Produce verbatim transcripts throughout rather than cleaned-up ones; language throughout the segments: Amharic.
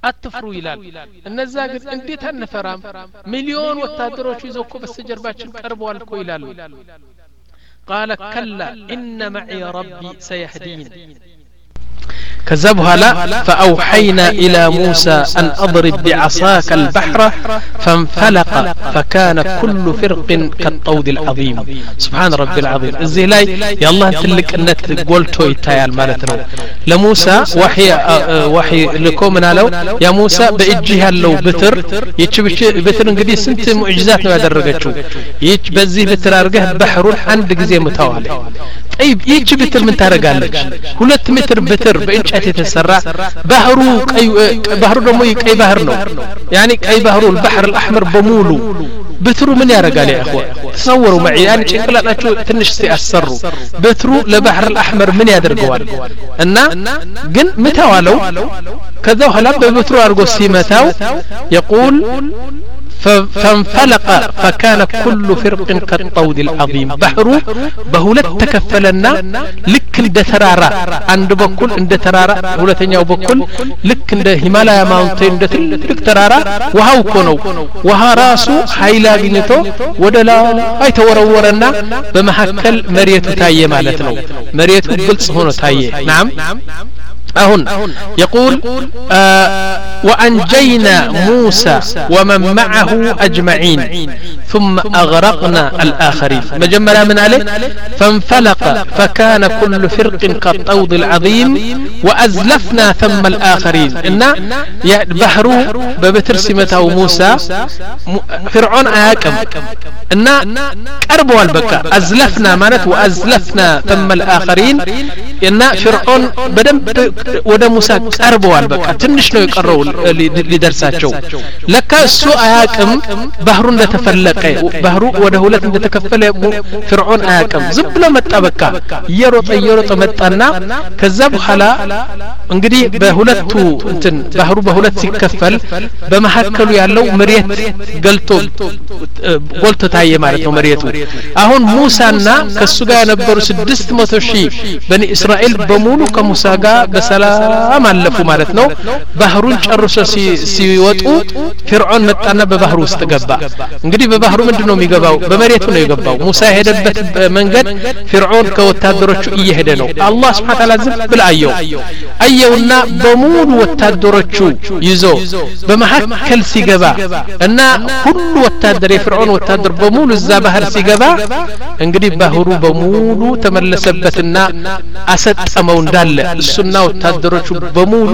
አትፍሩ ይላል እነዛ ግን እንዴት አንፈራም ሚሊዮን ወታደሮች ይዘው እኮ በስተጀርባችን ቀርበዋል እኮ ይላሉ قال كلا إن معي ربي سيهدين كذبها لا فأوحينا إلى موسى أن أضرب بعصاك البحر فانفلق فكان كل فرق كالطود العظيم سبحان ربي العظيم الزهلاي يا الله تلك أنت قلتو يتايال مالتنا لموسى وحي وحي لكم نالو يا موسى بإجيها لو بتر يتشبش بتر انقدي سنت معجزات هذا الرجل يتش بزي بتر أرجه بحر عند جزء متوالي طيب يتش بتر من ترجالك ሁለት ሜትር بتر بإنشاء የተሰራ ባህሩ ቀይ ባህሩ ደግሞ ቀይ ባህር ነው يعني ቀይ ባህሩ البحر الأحمر በሙሉ بترو من ያረጋል يا اخوان تصوروا معي يعني ጭንቅላታችሁ ትንሽ ሲያሰሩ بترو ለባህር الأحمر ምን ያደርገዋል እና ግን መታዋለው ከዛው ኋላ በبترو አርጎ ሲመታው يقول فانفلق فكان كل فرق كالطود العظيم بحر بهولت تكفلنا لك عند ترارا عند بكل عند ترارا هولتኛው بكل لك عند هيمالايا ماونتين عند تلك ترارا وهاو كونو وها راسو ኃይል አግኝቶ ወደላ አይተወረወረና በመሐከል መሬቱ ታየ ማለት ነው መሬቱ ግልጽ ሆኖ ታየ نعم أهون يقول آه وأنجينا موسى ومن معه أجمعين ثم أغرقنا الآخرين مجملا من عليه فانفلق فكان كل فرق كالطود العظيم وأزلفنا ثم الآخرين إن بحر ببترسمته موسى فرعون آكم إن قربوا البكاء أزلفنا مالت وأزلفنا ثم الآخرين إن فرعون بدم ወደ ሙሳ ቀርበዋል በቃ ትንሽ ነው የቀረው ሊደርሳቸው ለካ እሱ አያቅም ባህሩ እንደተፈለቀ ባህሩ ወደ ሁለት እንደተከፈለ ፍርዖን አያቅም ዝም ብሎ መጣ በቃ እየሮጠ እየሮጠ መጣና ከዛ በኋላ እንግዲህ በሁለቱ እንትን ባህሩ በሁለት ሲከፈል በመሐከሉ ያለው መሬት ገልጦ ጎልቶ ታየ ማለት ነው መሬቱ አሁን ሙሳና ከሱ ጋር የነበሩ ስድስት መቶ ሺህ በኒ እስራኤል በሙሉ ከሙሳ ጋር በሰላም አለፉ ማለት ነው ባህሩን ጨርሶ ሲወጡ ፍርዖን መጣና በባህሩ ውስጥ ገባ እንግዲህ በባህሩ ምንድነው የሚገባው በመሬቱ ነው የገባው ሙሳ ሄደበት መንገድ ፍርዖን ከወታደሮቹ እየሄደ ነው አላህ Subhanahu Ta'ala ዝም ብሎ አየው አየውና በሙሉ ወታደሮቹ ይዞ በመሐከል ሲገባ እና ሁሉ ወታደር የፍርዖን ወታደር በሙሉ እዛ ባህር ሲገባ እንግዲህ ባህሩ በሙሉ ተመለሰበትና አሰጠመው እንዳለ እሱና ወታደሮቹ በሙሉ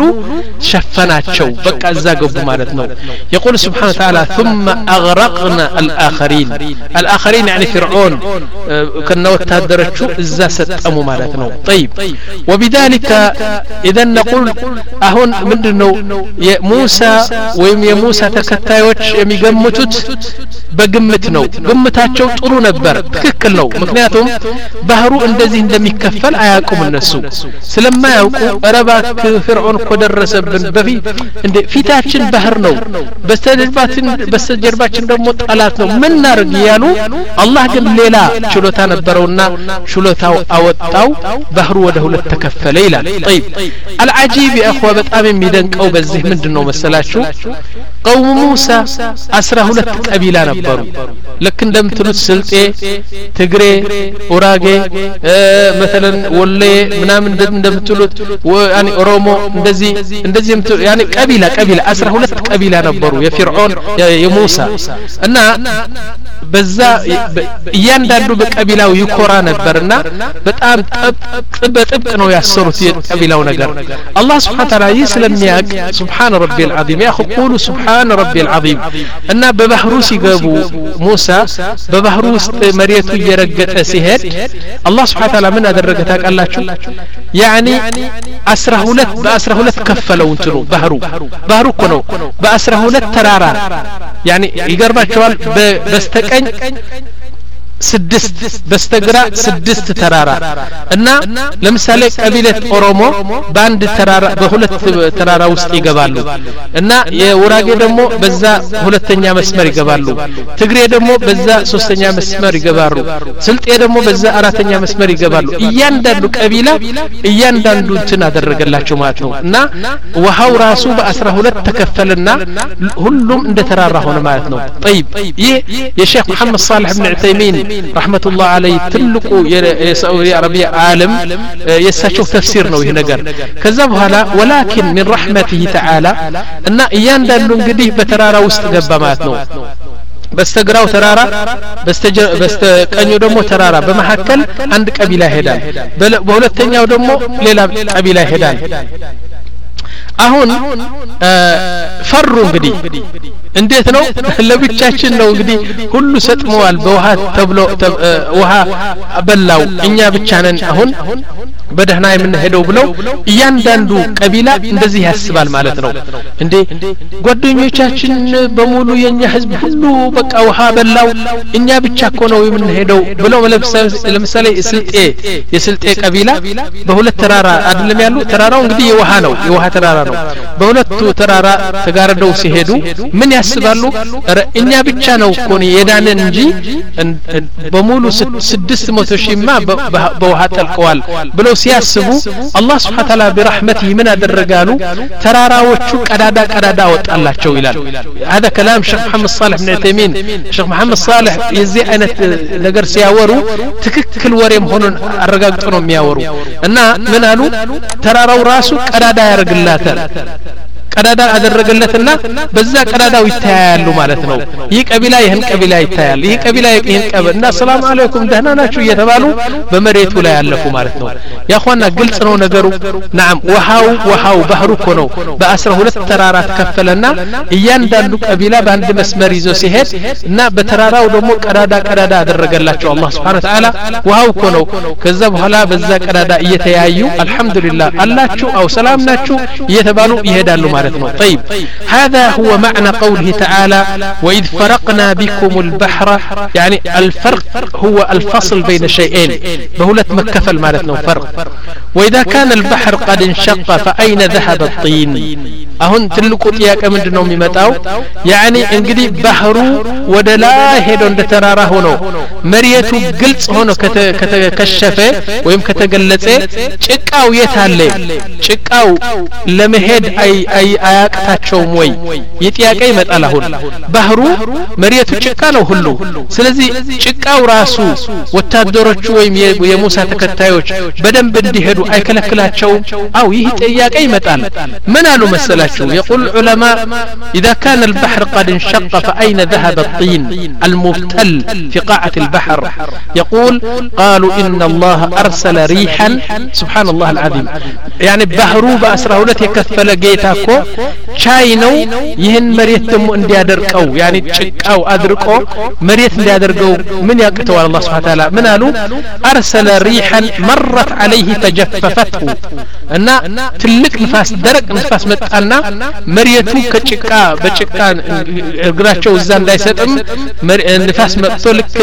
ሸፈናቸው በቃ እዛ ገቡ ማለት ነው يقول سبحانه وتعالى ثم أغرقنا الآخرين الآخرين يعني فرعون كنا وتهدرتش እዛ ሰጠሙ ማለት ነው طيب وبذلك اذا نقول አሁን ምንድነው የሙሳ ወይም የሙሳ ተከታዮች የሚገምቱት በግምት ነው ግምታቸው ጥሩ ነበር ትክክል ነው ምክንያቱም ባህሩ እንደዚህ እንደሚከፈል አያውቁም እነሱ ስለማያውቁ ረባክ ፍርዖን ኮደረሰብን በፊት እንደ ፊታችን ባህር ነው በስተጀርባችን በስተጀርባችን ደግሞ ጠላት ነው ምን እናርግ ያሉ አላህ ግን ሌላ ችሎታ ነበርውና ችሎታው አወጣው ባህሩ ወደ ሁለት ተከፈለ ይላል طيب العجيب يا اخوه በጣም የሚደንቀው በዚህ ምንድነው መሰላችሁ قوم موسى አስራ ሁለት ቀቢላ ነበሩ ልክ እንደምትሉት ስልጤ ትግሬ ኦራጌ مثلا ወሌ ምናምን እንደምትሉት ያኒ ኦሮሞ እንደዚህ እንደዚህ ያኒ ቀቢላ ቀቢላ አስራ ሁለት ቀቢላ ነበሩ የፍርዖን የሙሳ እና በዛ እያንዳንዱ በቀቢላው ይኮራ ነበርና በጣም ጥብቅ ነው ያሰሩት የቀቢላው ነገር አላህ Subhanahu Ta'ala ይስለሚያቅ سبحان ربي العظيم يا اخو قولوا سبحان ربي العظيم እና በባህሩ ሲገቡ ሙሳ በባህሩ ውስጥ መሬቱ እየረገጠ ሲሄድ አላህ Subhanahu Ta'ala ምን አደረገ ታውቃላችሁ يعني አስራ ሁለት በአስራ ሁለት ከፈለው እንትኑ ባህሩ ባህሩ እኮ ነው በአስራ ሁለት ተራራ يعني ይገርባቸዋል በስተቀኝ ስድስት በስተግራ ስድስት ተራራ እና ለምሳሌ ቀቢለት ኦሮሞ በአንድ ተራራ በሁለት ተራራ ውስጥ ይገባሉ እና የወራጌ ደግሞ በዛ ሁለተኛ መስመር ይገባሉ ትግሬ ደግሞ በዛ ሶስተኛ መስመር ይገባሉ ስልጤ ደግሞ በዛ አራተኛ መስመር ይገባሉ እያንዳንዱ ቀቢላ እያንዳንዱ እንትን አደረገላቸው ማለት ነው እና ውሃው ራሱ በ12 ተከፈለና ሁሉም እንደ ተራራ ሆነ ማለት ነው طيب ይህ የሼክ መሐመድ صالح بن عثيمين رحمة الله عليه تلقوا የሳዑዲ አረቢያ ዓለም የሳቸው ተፍሲር ነው ይሄ ነገር ከዛ በኋላ ولكن من رحمته تعالى እና እያንዳንዱ እንግዲህ በተራራ ውስጥ ገባ ማለት ነው በስተግራው ተራራ በስተቀኙ ደግሞ ተራራ በመሐከል አንድ ቀቢላ ይሄዳል በሁለተኛው ደግሞ ሌላ ቀቢላ ይሄዳል አሁን ፈሩ እንግዲህ እንዴት ነው ለብቻችን ነው እንግዲህ ሁሉ ሰጥመዋል በውሃ ተብሎ ውሃ አበላው እኛ ብቻ ነን አሁን በደህና የምንሄደው ብለው እያንዳንዱ ቀቢላ እንደዚህ ያስባል ማለት ነው እንዴ ጓደኞቻችን በሙሉ የኛ ህዝብ ሁሉ በቃ ውሃ በላው እኛ ብቻ እኮ ነው የምንሄደው ብለው ለምሳሌ ስልጤ የስልጤ ቀቢላ በሁለት ተራራ አይደለም ያሉ ተራራው እንግዲህ የውሃ ነው የውሃ ተራራ ነው በሁለቱ ተራራ ተጋርደው ሲሄዱ ምን ያስባሉ እኛ ብቻ ነው እኮ የዳነን እንጂ በሙሉ ስድስት መቶ ሺህ ማ በውሃ ጠልቀዋል ብለው ሲያስቡ አላህ Subhanahu Ta'ala برحمته ምን አደረጋሉ ተራራዎቹ ቀዳዳ ቀዳዳ ወጣላቸው ይላል هذا كلام شيخ محمد صالح بن عثيمين شيخ محمد صالح የዚህ አይነት ነገር ሲያወሩ ትክክል ወሬም ሆኖን አረጋግጦ ነው የሚያወሩ እና ምን አሉ ተራራው ራሱ ቀዳዳ ያርግላታል ቀዳዳ አደረገለትና በዛ ቀዳዳው ይታያሉ ማለት ነው ይህ ቀቢላ ይሄን ቀቢላ ይታያል ይህ ቀቢላ ይሄን ቀቢላ እና ሰላም አለይኩም ደህና ናችሁ እየተባሉ በመሬቱ ላይ ያለፉ ማለት ነው ያخوانا ግልጽ ነው ነገሩ نعم ውሃው ውሃው ባህሩ እኮ ነው በ12 ተራራ ተከፈለና እያንዳንዱ ቀቢላ በአንድ መስመር ይዞ ሲሄድ እና በተራራው ደግሞ ቀዳዳ ቀዳዳ አደረገላቸው አላህ Subhanahu Ta'ala ውሃው እኮ ነው ከዛ በኋላ በዛ ቀዳዳ እየተያዩ አልহামዱሊላህ አላችሁ አው ሰላም ናችሁ እየተባሉ ይሄዳሉ طيب هذا هو معنى قوله تعالى وإذ فرقنا بكم البحر يعني الفرق هو الفصل بين شيئين بهولة مكفل مالتنا فرق وإذا كان البحر قد انشق فأين ذهب الطين أهن تلقوا تياك من دنوم متاو يعني انقدي بحرو ودلا هيدون دتراره هنو مريتو قلت هنو كتكشفه ويم كتقلته چكاو يتهالي چكاو لمهد أي أي አያቅታቸውም ወይ የጥያቄ ይመጣል አሁን ባህሩ መሬቱ ጭቃ ነው ሁሉ ስለዚህ ጭቃው ራሱ ወታደሮቹ ወይም የሙሳ ተከታዮች በደንብ እንዲሄዱ አይከለክላቸው አው ይህ ጥያቄ ይመጣል ምን አሉ መሰላችሁ يقول العلماء اذا كان البحر قد انشق فاين ذهب الطين المبتل في قاعة البحر يقول قالوا ان الله ارسل ريحا سبحان الله العظيم يعني بحرو بأسرهولت يكفل جيتاكو ቻይ ነው ይህን መሬት ደግሞ እንዲያደርቀው يعني ጭቃው አድርቆ መሬት እንዲያደርገው ምን ያቅተዋል አላህ Subhanahu Ta'ala ምን አሉ አርሰለ ሪሐን مرت عليه تجففته እና ትልቅ ንፋስ ደረቅ ንፋስ መጣና መሬቱ ከጭቃ በጭቃ እግራቸው እዛ እንዳይሰጥም ንፋስ መጥቶ ልክ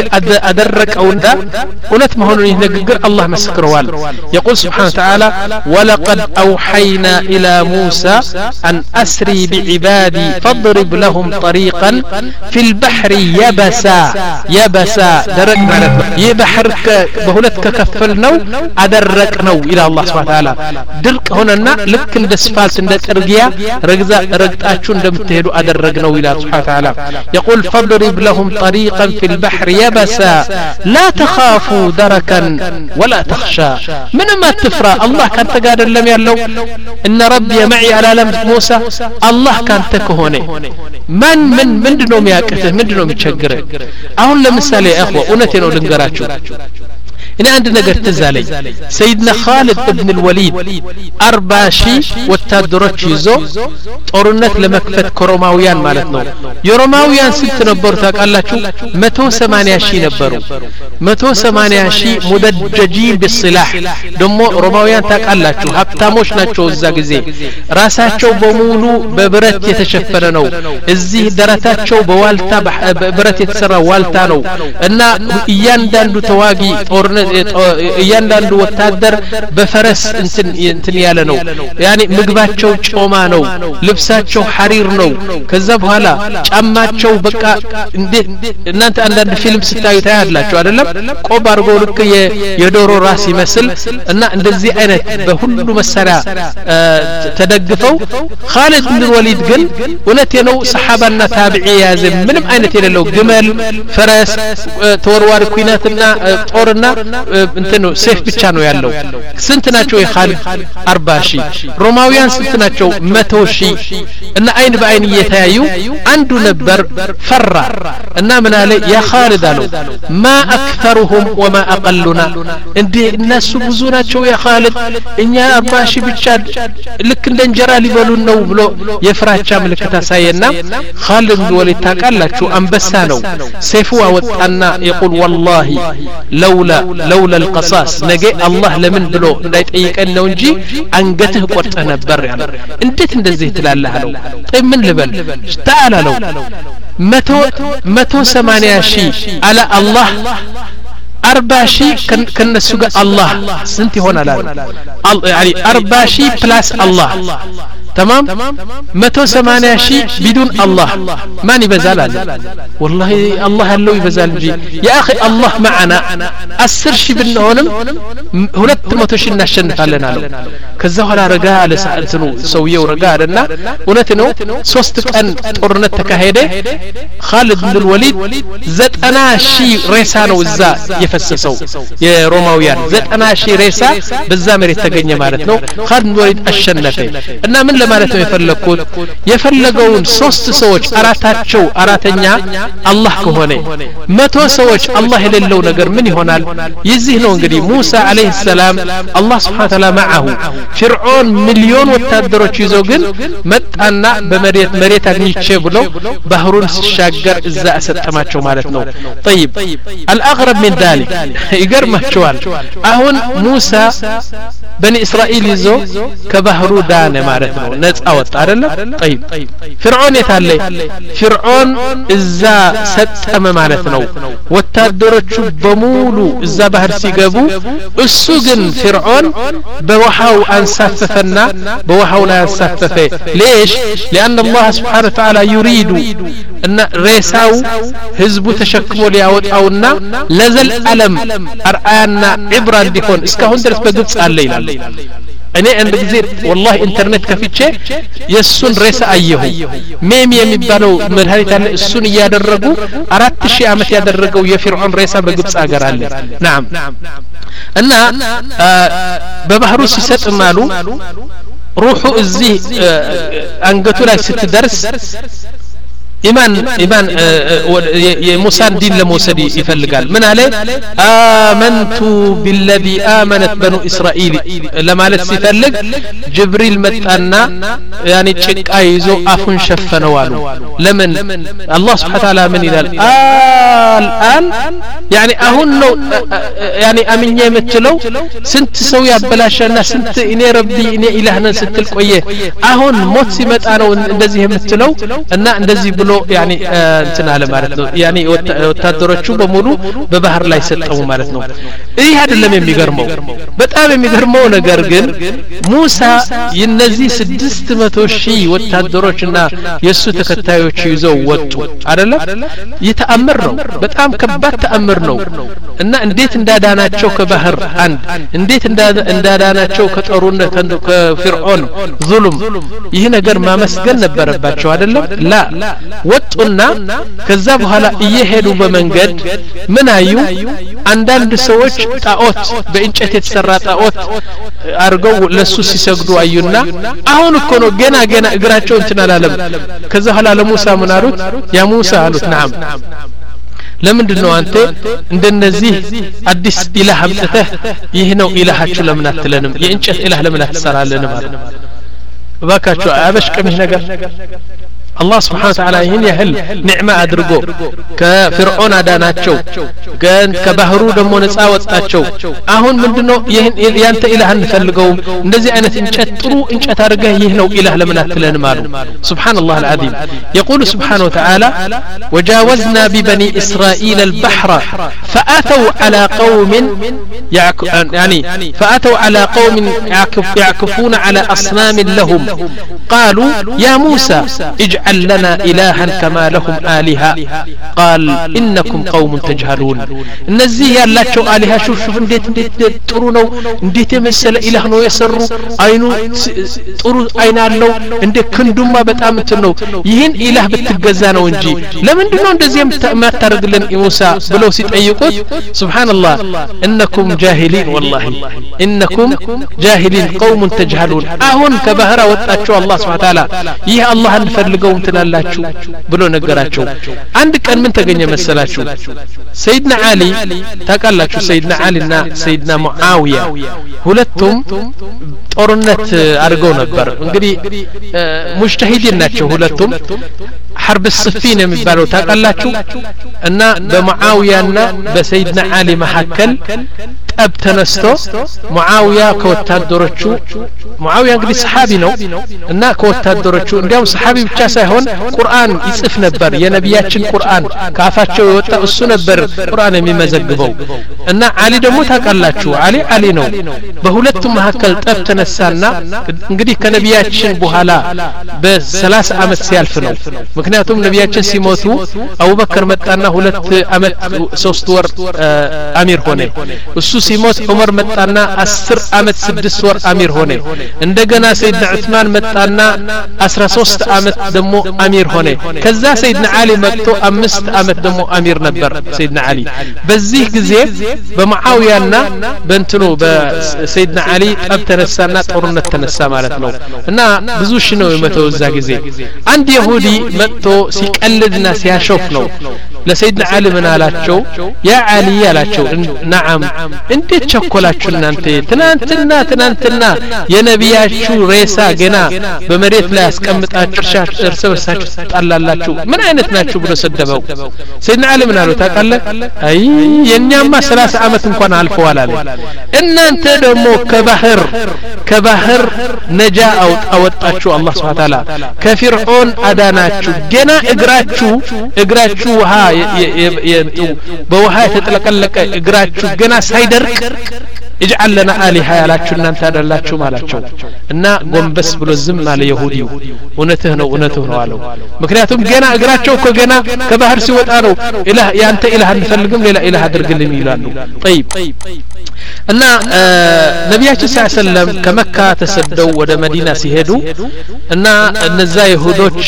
አደረቀውና እውነት መሆኑን ይህ ንግግር አላህ መስክረዋል يقول سبحانه وتعالى ولقد أوحينا إلى موسى أن أسري بعبادي فاضرب لهم طريقا في البحر يبسا يبسا درك معناته يبحر بهولتك كفلنو أدركنو إلى الله سبحانه وتعالى درك هنا لك عند اسفالت عند ترقيا رقزا رقطاچو እንደምትሄዱ أدركنو إلى سبحانه وتعالى يقول فاضرب لهم طريقا في البحر يبسا لا تخافوا دركا ولا تخشى من ما تفرى الله كان تقادر لم يالو إن ربي معي على لم موسى الله كان تكهوني من من من دنو مياكته من دنو متشجره اهون لمثال يا اخوه اونتي نو لنغراچو እኔ አንድ ነገር ትዛለኝ ሰይድና ኻሊድ ኢብኑ አልወሊድ አርባ ሺህ ወታደሮች ይዞ ጦርነት ለመክፈት ከሮማውያን ማለት ነው የሮማውያን ስንት ነበሩ ታውቃላችሁ መቶ ሰማንያ ሺህ ነበሩ መቶ ሰማንያ ሺህ ሙደጀጂን بالسلاح ደሞ ሮማውያን ታውቃላችሁ ሀብታሞች ናቸው እዛ ጊዜ ራሳቸው በሙሉ በብረት የተሸፈነ ነው እዚህ ደረታቸው በዋልታ በብረት የተሰራ ዋልታ ነው እና እያንዳንዱ ተዋጊ ጦርነት እያንዳንዱ ወታደር በፈረስ እንትን እንትን ያለ ነው ያኒ ምግባቸው ጮማ ነው ልብሳቸው ሐሪር ነው ከዛ በኋላ ጫማቸው በቃ እንዴ እናንተ አንዳንድ ፊልም ስታዩ ታያላችሁ አይደለም ቆብ አርጎ ልክ የዶሮ ራስ ይመስል እና እንደዚህ አይነት በሁሉ መሳሪያ ተደግፈው ኻሊድ ኢብኑ ወሊድ ግን እውነቴ ነው ሰሃባና ታቢዒ ያዘ ምንም አይነት የሌለው ግመል ፈረስ ተወርዋሪ ኩናትና ጦርና እንትን ነው ሴፍ ብቻ ነው ያለው ስንት ናቸው የኻሊድ አርባ ሺህ ሮማውያን ስንት ናቸው መቶ ሺህ እና አይን በአይን እየተያዩ አንዱ ነበር ፈራ እና ምን አለ ያ ኻሊድ አለው ማ አክثرهم وما اقلنا እንዴ እነሱ ብዙ ናቸው ያ ኻሊድ እኛ አርባ ሺህ ብቻ ልክ እንደ እንጀራ ሊበሉን ነው ብሎ የፍራቻ ምልክት አሳየና ኻሊድ ኢብኑ ወሊድ ታቃላችሁ አንበሳ ነው ሰይፉ አወጣና يقول والله لولا لولا القصاص ነገ አላህ ለምን ብሎ እንዳይጠይቀን ነው እንጂ አንገትህ ቆርጠ ነበር ያለ እንዴት እንደዚህ ትላለህ አለው طيب ምን ልበል تعال አለው መቶ ሰማንያ ሺህ على الله أربع شيء كنسو الله سنتي هنا لا يعني أربع شيء بلاس الله تمام متو ثمانية شيء بدون الله ما نبزال والله الله اللو يبزال جي يا أخي الله معنا أسر شي بالنونم هلت متو شي نشنف لنا له كذا هلا رجاء لسألتنو سويه ورجاء لنا ونتنو صوستك أن طرنت تكهيده خالد بن الوليد زت أنا شي ريسان وزا يفسسو يا روماويان زت أنا شي ريسا بالزامر يتجني مالتنو خالد بن الوليد الشنفي إنما من ማለት ነው የፈለኩት የፈለገውን ሶስት ሰዎች አራታቸው አራተኛ አላህ ከሆነ መቶ ሰዎች አላህ የሌለው ነገር ምን ይሆናል ይዚህ ነው እንግዲህ ሙሳ አለይሂ ሰላም አላህ Subhanahu Wa Ta'ala معه ፍርዖን ሚሊዮን ወታደሮች ይዞ ግን መጣና በመሬት መሬት አግኝቼ ብሎ ባህሩን ሲሻገር እዛ አሰጠማቸው ማለት ነው طيب الاغرب من ذلك ይገርማቸዋል አሁን ሙሳ በኒ እስራኤል ይዞ ከባህሩ ዳነ ማለት ነው ነፃ ወጣ አይደለም طيب ፍርዖን የታለ ፍርዖን እዛ ሰጠመ ማለት ነው ወታደሮቹ በሙሉ እዛ ባህር ሲገቡ እሱ ግን ፍርዖን በውሃው አንሳፈፈና በውሃው ላይ አንሳፈፈ ليش لان الله سبحانه وتعالى يريد ان ريساو ህዝቡ ተሸክሞ ሊያወጣውና ለዘል ዓለም አርአያና ዕብራ እንዲሆን እስካሁን ድረስ በግብጽ አለ ይላል እኔ አንድ ጊዜ والله ኢንተርኔት ከፍቼ የሱን ሬሳ አየሁ ሜም የሚባለው መድኃኒት አለ እሱን ያደረጉ አራት ሺህ አመት ያደረገው የፍርዖን ሬሳ በግብጽ ሀገር አለ نعم እና በባህሩ ሲሰጥማሉ ሩሑ እዚህ አንገቱ ላይ ስትደርስ إيمان إيمان موسى دين لموسى يفلقال من عليه آمنت بالذي آمنت بنو إسرائيل لما لسيفلق جبريل متأنا يعني تشك أيزو أفن شفنوالو لمن الله سبحانه وتعالى من إذا آه الآن يعني أهنو يعني أمين يمتلو سنت سويا بلاشنا سنت إني ربي إني إلهنا سنت القوية أهن موت سمت أنا وندزي همتلو أنا ندزي بلو يعني انتنا على معناته يعني ወታደሮቹ በሙሉ በባህር ላይ ሰጠው ማለት ነው ይሄ አይደለም የሚገርመው በጣም የሚገርመው ነገር ግን ሙሳ የነዚህ ስድስት መቶ ሺህ ወታደሮችና የሱ ተከታዮች ይዘው ወጡ አይደለም የተአምር ነው በጣም ከባድ ተአምር ነው እና እንዴት እንዳዳናቸው ከባህር አንድ እንዴት እንዳዳናቸው ከጦርነት ከፍርዖን ዙልም ይሄ ነገር ማመስገን ነበረባቸው አይደለም ላ ወጡና ከዛ በኋላ እየሄዱ በመንገድ ምን አዩ አንዳንድ ሰዎች ጣዖት በእንጨት የተሰራ ጣዖት አርገው ለሱ ሲሰግዱ አዩና አሁን እኮ ነው ገና ገና እግራቸው እንትን አላለም ከዛ በኋላ ለሙሳ ምን አሉት ያ ሙሳ አሉት نعم ለምንድነው አንተ እንደነዚህ አዲስ ኢላህ አምጥተህ ይህ ነው ኢላሃችሁ ለምን አትለንም የእንጨት ኢላህ ለምን አትሰራለንም ማለት ባካችሁ አበሽቀምህ ነገር الله سبحانه وتعالى ይህን ያህል ኒዕማ አድርጎ ከፍርዖን አዳናቸው ገን ከባህሩ ደሞ ነፃ ወጣቸው አሁን ምንድነው ይህን ያንተ ኢላህ እንፈልገው እንደዚህ አይነት እንጨት ጥሩ እንጨት አድርገህ ይህ ነው ኢላህ ለምን አትለንም አሉ سبحان الله العظيم يقول سبحانه وتعالى وجاوزنا ببني إسرائيل البحر فأتوا على قوم يعني فأتوا على قوم يعكفون على أصنام لهم قالوا يا موسى اجعل لنا إلها كما لهم آلهة قال إنكم قوم تجهلون النزيه ያላቸው آلهة شوف شوف እንዴት እንዴት ጥሩ ነው እንዴት የመሰለ ኢላህ ነው የሰሩ አይኑ ጥሩ አይን አለው እንደ ክንዱማ በጣም እንትን ነው ይህን ኢላህ ብትገዛ ነው እንጂ ለምንድን ነው እንደዚህ የማታረግልን ሙሳ ብለው ሲጠይቁት ሱብሃንአላህ انكم جاهلين والله انكم جاهلين قوم تجهلون አሁን ከባህራ ወጣቸው አላህ Subhanahu Wa Ta'ala ይህ አላህ እንፈልገው እንትላላችሁ ብሎ ነገራቸው አንድ ቀን ምን ተገኘ መሰላችሁ ሰይድና አሊ ታቃላችሁ ሰይድና አሊና ሰይድና ሙአዊያ ሁለቱም ጦርነት አድርገው ነበር እንግዲህ ሙጅተሂዲን ናቸው ሁለቱም حرب الصفين የሚባለው ታቃላችሁ እና በሙአዊያና በሰይድና አሊ መሐከል ጠብ ተነስቶ ሙአዊያ ከወታደሮቹ ሙአዊያ እንግዲህ ሰሃቢ ነው እና ከወታደሮቹ እንዲያው ሰሃቢ ብቻ ሳይሆን ቁርአን ይጽፍ ነበር የነቢያችን ቁርአን ካፋቸው የወጣ እሱ ነበር ቁርአን የሚመዘግበው እና አሊ ደግሞ ታቃላችሁ አሊ አሊ ነው በሁለቱም መሐከል ጠብ ተነሳና እንግዲህ ከነቢያችን በኋላ በ30 አመት ሲያልፍ ነው ምክንያቱም ነቢያችን ሲሞቱ አቡበከር መጣና ሁለት አመት ሶስት ወር አሚር ሆነ እሱ ሲሞት ዑመር መጣና አስር አመት ስድስት ወር አሚር ሆነ እንደገና ሰይድና ዑስማን መጣና አስራ ሶስት አመት ደሞ አሚር ሆነ ከዛ ሰይድና አሊ መጥቶ አምስት አመት ደሞ አሚር ነበር ሰይድና አሊ በዚህ ጊዜ በሙአዊያና በእንትኑ በሰይድና አሊ ጠብ ተነሳና ጦርነት ተነሳ ማለት ነው እና ብዙ ሺህ ነው የመተው እዛ ጊዜ አንድ ይሁዲ መጥቶ ሲቀልድና ሲያሾፍ ነው ለሰይድና አሊ ምን አላቸው ያ አሊ ያላቸው ነዓም እንዴት ቸኮላችሁ እናንተ ትናንትና ትናንትና የነቢያችሁ ሬሳ ገና በመሬት ላይ አስቀምጣችሁ እርስ በርሳችሁ ተጣላላችሁ ምን አይነት ናችሁ ብሎ ሰደበው ሰይድና አሊ ምን አለው ታውቃለህ አይ የኛማ ሰላሳ አመት እንኳን አልፈዋል አለ እናንተ ደግሞ ከባህር ከባህር ነጃ አወጣችሁ አላህ Subhanahu Wa Ta'ala ከፊርዖን አዳናችሁ ገና እግራችሁ እግራችሁ ውሃ በውሃ የተጠለቀለቀ እግራችሁ ገና ሳይደርቅ اجعل لنا آلهة ያላችሁ እናንተ አይደላችሁ ማላቸው እና ጎንበስ ብሎ ዝም አለ ይሁዲው እውነትህ ነው እውነትህ ነው አለው ምክንያቱም ገና እግራቸው እኮ ገና ከባህር ሲወጣ ነው ኢላህ ያንተ ኢላህ እንፈልግም ሌላ ኢላህ አድርግልን ይላሉ طيب እና ነብያችን ሰለላሁ ዐለይሂ ወሰለም ከመካ ተሰደው ወደ መዲና ሲሄዱ እና እነዛ ይሁዶች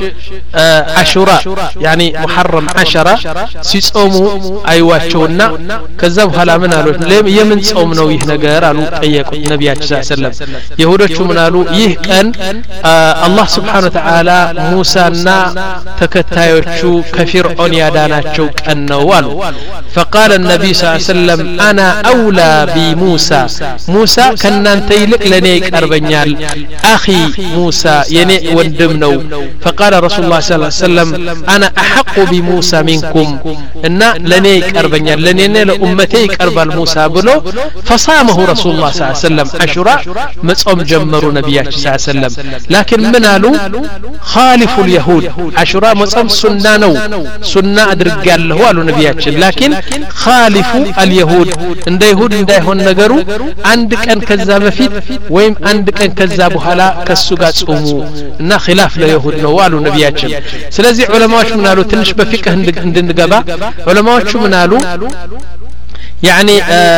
አሹራ ያኒ ሙሐረም አሸራ ሲጾሙ አይዋቸውና ከዛ በኋላ ምን አሉ የምን ጾም ነው ይህ ነገር አሉ ጠየቁት ነብያችን ሰለላሁ ዐለይሂ ወሰለም ይሁዶቹ ምን አሉ ይህ ቀን አላህ Subhanahu Wa Ta'ala ሙሳና ተከታዮቹ ከፊርዖን ያዳናቸው ቀን ነው አሉ فقال النبي صلى الله عليه وسلم انا اولى بموسى موسى كنانተ ይልቅ ለኔ ይቀርበኛል اخي موسى የኔ ወንድም ነው فقال رسول الله صلى الله عليه وسلم انا احق بموسى منكم እና ለኔ ይቀርበኛል ለኔና ለኡመቴ ይቀርባል موسى ብሎ فصامه رسول الله صلى الله عليه وسلم عاشوراء مصوم جمروا نبياتنا صلى الله عليه وسلم لكن من قالوا خالف اليهود عاشوراء مصوم سنة ነው سنة አድርጋለሁ አሉ ነብያችን لكن خالف اليهود እንደ ይሁድ እንዳይሆን ነገሩ አንድ ቀን ከዛ በፊት ወይም አንድ ቀን ከዛ በኋላ ከሱ ጋር ጾሙ እና خلاف ለይሁድ ነው አሉ ነብያችን ስለዚህ ዑለማዎች ምን አሉ ትንሽ በፍቅህ እንድንገባ ዑለማዎቹ ምን አሉ يعني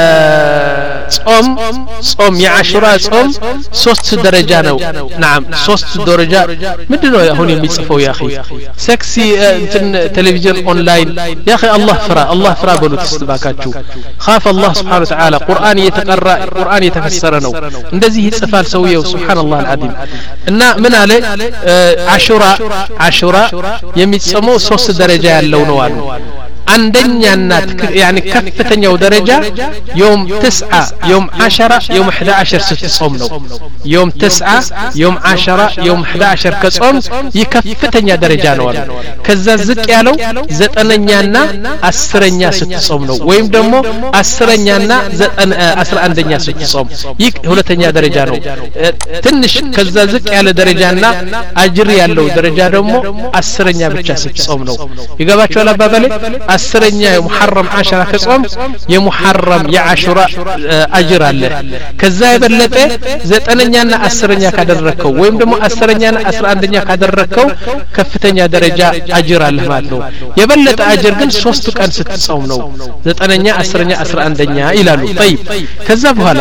ጾም ጾም የአሽራ ጾም ሶስት ደረጃ ነው نعم ሶስት ደረጃ ምንድነው አሁን የሚጽፈው ያ اخي ሴክሲ እንትን ቴሌቪዥን ኦንላይን ያ اخي الله ፍራ الله ፍራ በሉት ተስተባካችሁ خاف الله سبحانه وتعالى ቁርአን እየተቀራ ቁርአን እየተፈሰረ ነው እንደዚህ ይጽፋል ሰውየው سبحان الله العظيم እና ምን አለ አሽራ አሽራ የሚጾመው ሶስት ደረጃ ያለው ነው አሉ عندنا يعني كفتنيا ودرجة يوم تسعة يوم عشرة يوم أحد عشر ستصومنا يوم تسعة يوم عشرة يوم أحد عشر كصوم يكفتنيا درجة نوال كذا زك يالو زتنيانا أسرنيا ستصومنا ويم دمو أسرنيانا زتن أسر عندنا ستصوم يك هلتنيا درجة نو تنش كذا زك يالو درجانا أجري يالو درجة دمو أسرنيا بتشا ستصومنا يقابل شو لا بابلي أسرنيا يوم محرم عشرة كصوم يوم محرم يا عاشوراء أجر الله كذا يبلته زتنيانا أسرنيا كدركوا ويم دمو أسرنيانا أسر عندنا كدركوا كفتنيا درجة أجر الله ماتلو يبلت أجر جن سوستك أن ستصومنا زتنيا أسرنيا أسر عندنا إلى له طيب كذا بهلا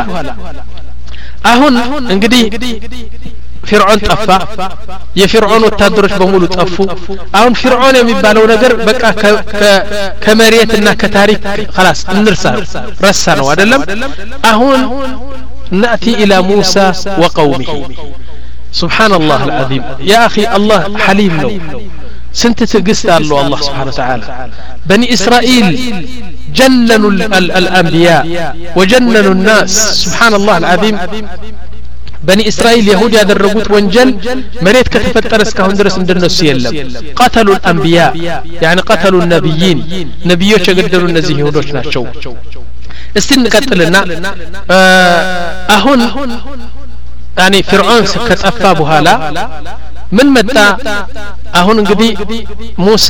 أهون انقدي فرعون طفى يا فرعون وتدرج بمولو طفو اهون فرعون የሚባለው ነገር በቃ ከመሪየትና ከታሪክ خلاص እንርሳ ረሳ ነው አይደለም አሁን نأتي إلى موسى وقومه سبحان الله العظيم يا أخي الله حليم له سنت تقست الله الله سبحانه وتعالى بني إسرائيل جننوا الأنبياء وجننوا الناس سبحان الله العظيم بني إسرائيل يهود يدربوت وانجل مريت كتفتر اسكهون درس اندرنسو يلم قتلوا الأنبياء يعني قتلوا النبيين نبيوش يقدروا النزيه يهودوش ناشو استن قتلنا أهون يعني فرعون كتفا بهالا من متى አሁን እንግዲህ ሙሳ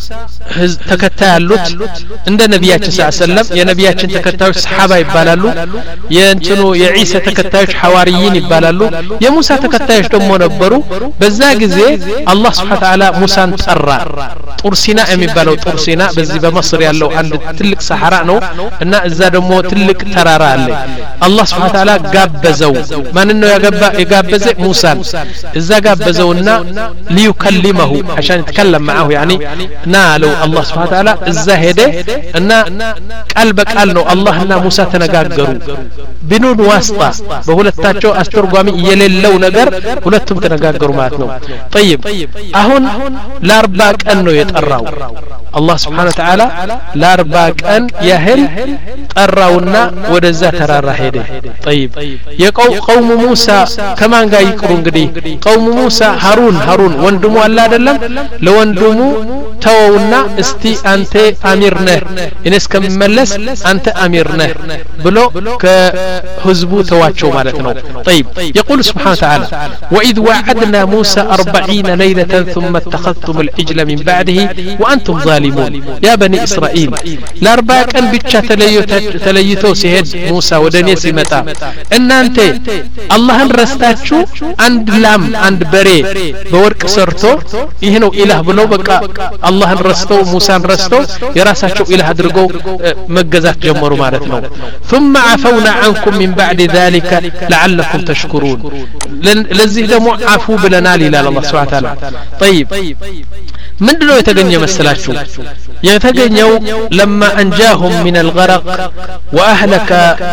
ተከታይ አሉት እንደ ነብያችን ሰለላሁ የነብያችን ተከታዮች ሰሃባ ይባላሉ የእንትኑ የኢሳ ተከታዮች ሐዋሪይን ይባላሉ የሙሳ ተከታዮች ደግሞ ነበሩ በዛ ጊዜ አላህ Subhanahu Ta'ala ሙሳን ጠራ ጡርሲና የሚባለው ጡርሲና በዚህ በመስር ያለው አንድ ትልቅ ሰሐራ ነው እና እዛ ደግሞ ትልቅ ተራራ አለ አላህ Subhanahu Ta'ala ጋበዘው ማን ነው ያገባ የጋበዘ ሙሳን እዛ ጋበዘውና ليكلمه عشان يتكلم معه يعني نالو الله سبحانه وتعالى الزاهده ان قلب قال ነው አላህና ሙሳ ተነጋገሩ ቢኑን ዋስጣ በሁለታቸው አስተርጓሚ የሌለው ነገር ሁለቱም ተነጋገሩ ማለት ነው طيب አሁን ለአርባ ቀን ነው የጠራው الله سبحانه وتعالى لاربع ቀን ያህል ጠራውና ወደዛ ተራራ ሄደ طيب የቀው قوم موسى ከማን ጋር ይቅሩ እንግዲህ قوم موسى ሃሩን ሃሩን ወንድሙ አለ አይደለም ለወንድሙ ተወውና እስቲ አንተ አሚር ነህ እኔ እስከመለስ አንተ አሚር ነህ ብሎ ከህዝቡ ተዋቸው ማለት ነው طيب يقول سبحانه وتعالى واذ وعدنا موسى أربعين ليلة ثم اتخذتم العجل من بعده وانتم ظالمون يا بني اسرائيل لاربع ቀን ብቻ ተለይተው ሲሄድ ሙሳ ወደኔ ሲመጣ እናንተ አላህን ረስታችሁ አንድ ላም አንድ በሬ በወርቅ ሰርቶ ይሄ ነው ኢላህ ብሎ በቃ አላህን ረስተው ሙሳን ረስተው የራሳቸው ኢላህ አድርገው መገዛት ጀመሩ ማለት ነው ثم عفونا عنكم من بعد ذلك لعلكم تشكرون ለዚህ ደግሞ አፉ ብለናል ይላል አላህ Subhanahu Ta'ala طيب ምንድነው የተገኘ መሰላችሁ የተገኘው لما انجاهم من الغرق واهلك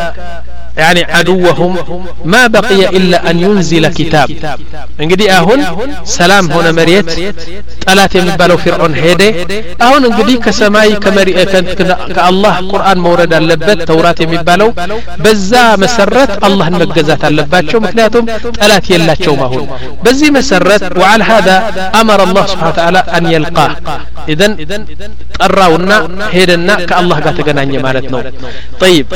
يعني عدوهم ما بقي إلا أن ينزل كتاب انقدي اهون سلام هنا مريت طلات يمبالو فرعون هيده اهون انقدي كسماي كمري كالله قرآن مورد اللبت توراة يمبالو بزا مسرت الله المجزات اللباتشو مكنياتهم طلات يلاتشو ماهون بزي مسرت وعلى هذا امر الله سبحانه وتعالى ان يلقاه اذن قراونا هيدنا كالله قاعد تغناني مالتنا طيب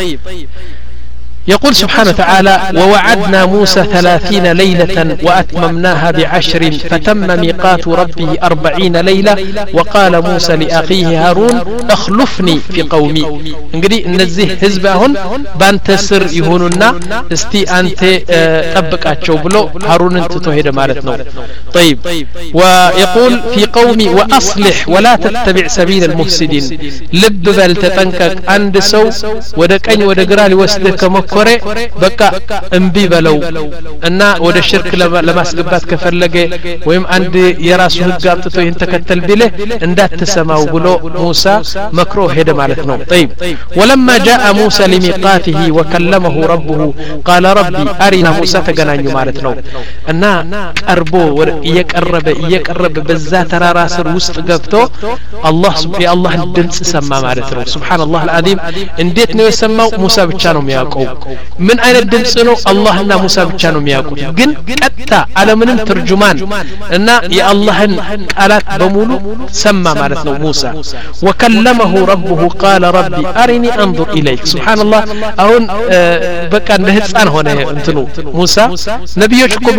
يقول سبحانه وتعالى ووعدنا موسى ثلاثين ليلة وأتممناها بعشر فتم ميقات ربه أربعين ليلة وقال موسى لأخيه هارون اخلفني في قومي انقدي نزيه حزبهن بانتسر يهوننا استي أنت تبك أتشوبلو هارون انت تهيد مالتنا طيب ويقول في قومي وأصلح ولا تتبع سبيل المفسدين لب بل تتنكك عند سو ودك أن ودقرالي وسدك مكو ከሞከረ በቃ እምቢ በለው እና ወደ ሽርክ ለማስገባት ከፈለገ ወይም አንድ የራሱ ህግ አጥቶ ይህን ተከተል ቢለ እንዳትሰማው ብሎ ሙሳ መክሮ ሄደ ማለት ነው طيب ولما جاء موسى لميقاته وكلمه ربه قال ربي أرنا موسى ተገናኙ ማለት ነው እና ቀርቦ እየቀረበ እየቀረበ በዛ ተራራ ስር ውስጥ ገብቶ አላህ የአላህ ድምጽ ሰማ ማለት ነው ሱብሃንአላህ العظيم እንዴት ነው የሰማው ሙሳ ብቻ ነው የሚያውቀው ምን አይነት ድምጽ ነው አላህና ሙሳ ብቻ ነው የሚያውቁት ግን ቀጥታ አለምንም ተርጁማን እና የአላህን ቃላት በሙሉ ሰማ ማለት ነው ሙሳ وكلمه ربه قال ربي أرني أنظر إليك سبحان الله አሁን በቃ እንደ ህፃን ሆነ እንትኑ ሙሳ ነብዮች እኮ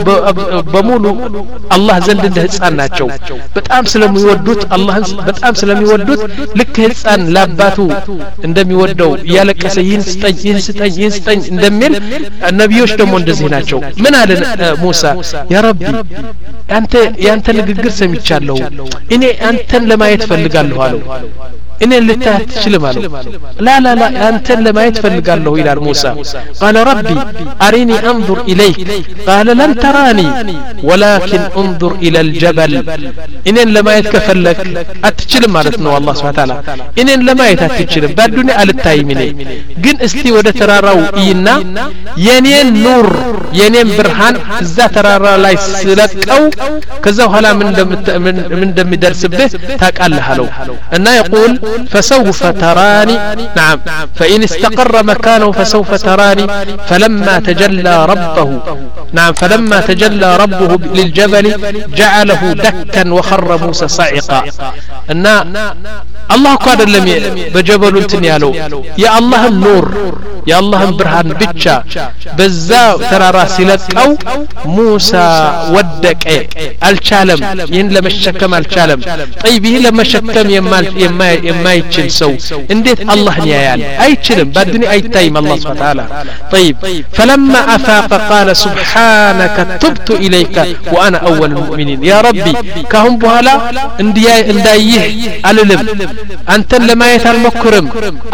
በሙሉ አላህ ዘንድ እንደ ህፃን ናቸው በጣም ስለሚወዱት አላህን በጣም ስለሚወዱት ልክ ህፃን ለአባቱ እንደሚወደው ያለቀሰ ይንስጠኝ ይንስጠኝ ይንስጠኝ እንደሚል ነብዮች ደግሞ እንደዚህ ናቸው ምን አለ ሙሳ ያ ረቢ አንተ ያንተ ንግግር ሰምቻለሁ እኔ አንተን ለማየት ፈልጋለሁ አለው እኔ ልታይ ትችልም አለው ላ ላ ላ አንተን ለማየት ፈልጋለሁ ይላል ሙሳ قال ربي أرني أنظر إليك قال لن تراني ولكن انظر إلى الجبل إنن لمايت كفلك أتشلم مالتنا والله سبحانه وتعالى إنن لمايت أتشلم بعدني على التايميني جن استي ودا تراراو إينا ينين نور ينين برهان إذا ترارا لا يسلكوا كذا هلا من دم من دم درس به تاك الله له أن يقول فسوف تراني نعم فإن استقر مكانه فسوف تراني فلما تجلى ربه نعم فلما تجلى ربه للجبل جعله دكا وخر موسى صعقا أن الله قال لم بجبل تنيالو يا الله النور يا الله برهان بتشا بزا ترى راسي لقوا موسى ودك الشالم ين لما الشكم الشالم طيب هي لما الشكم يما يما يما يتشل سو انديت الله نيال اي تشلم بدني اي تايم الله سبحانه وتعالى طيب فلما افاق قال سبحانك تبت اليك وانا اول المؤمنين يا ربي كهم بهلا اندي اندايه اللم አንተን ለማየት አልሞክርም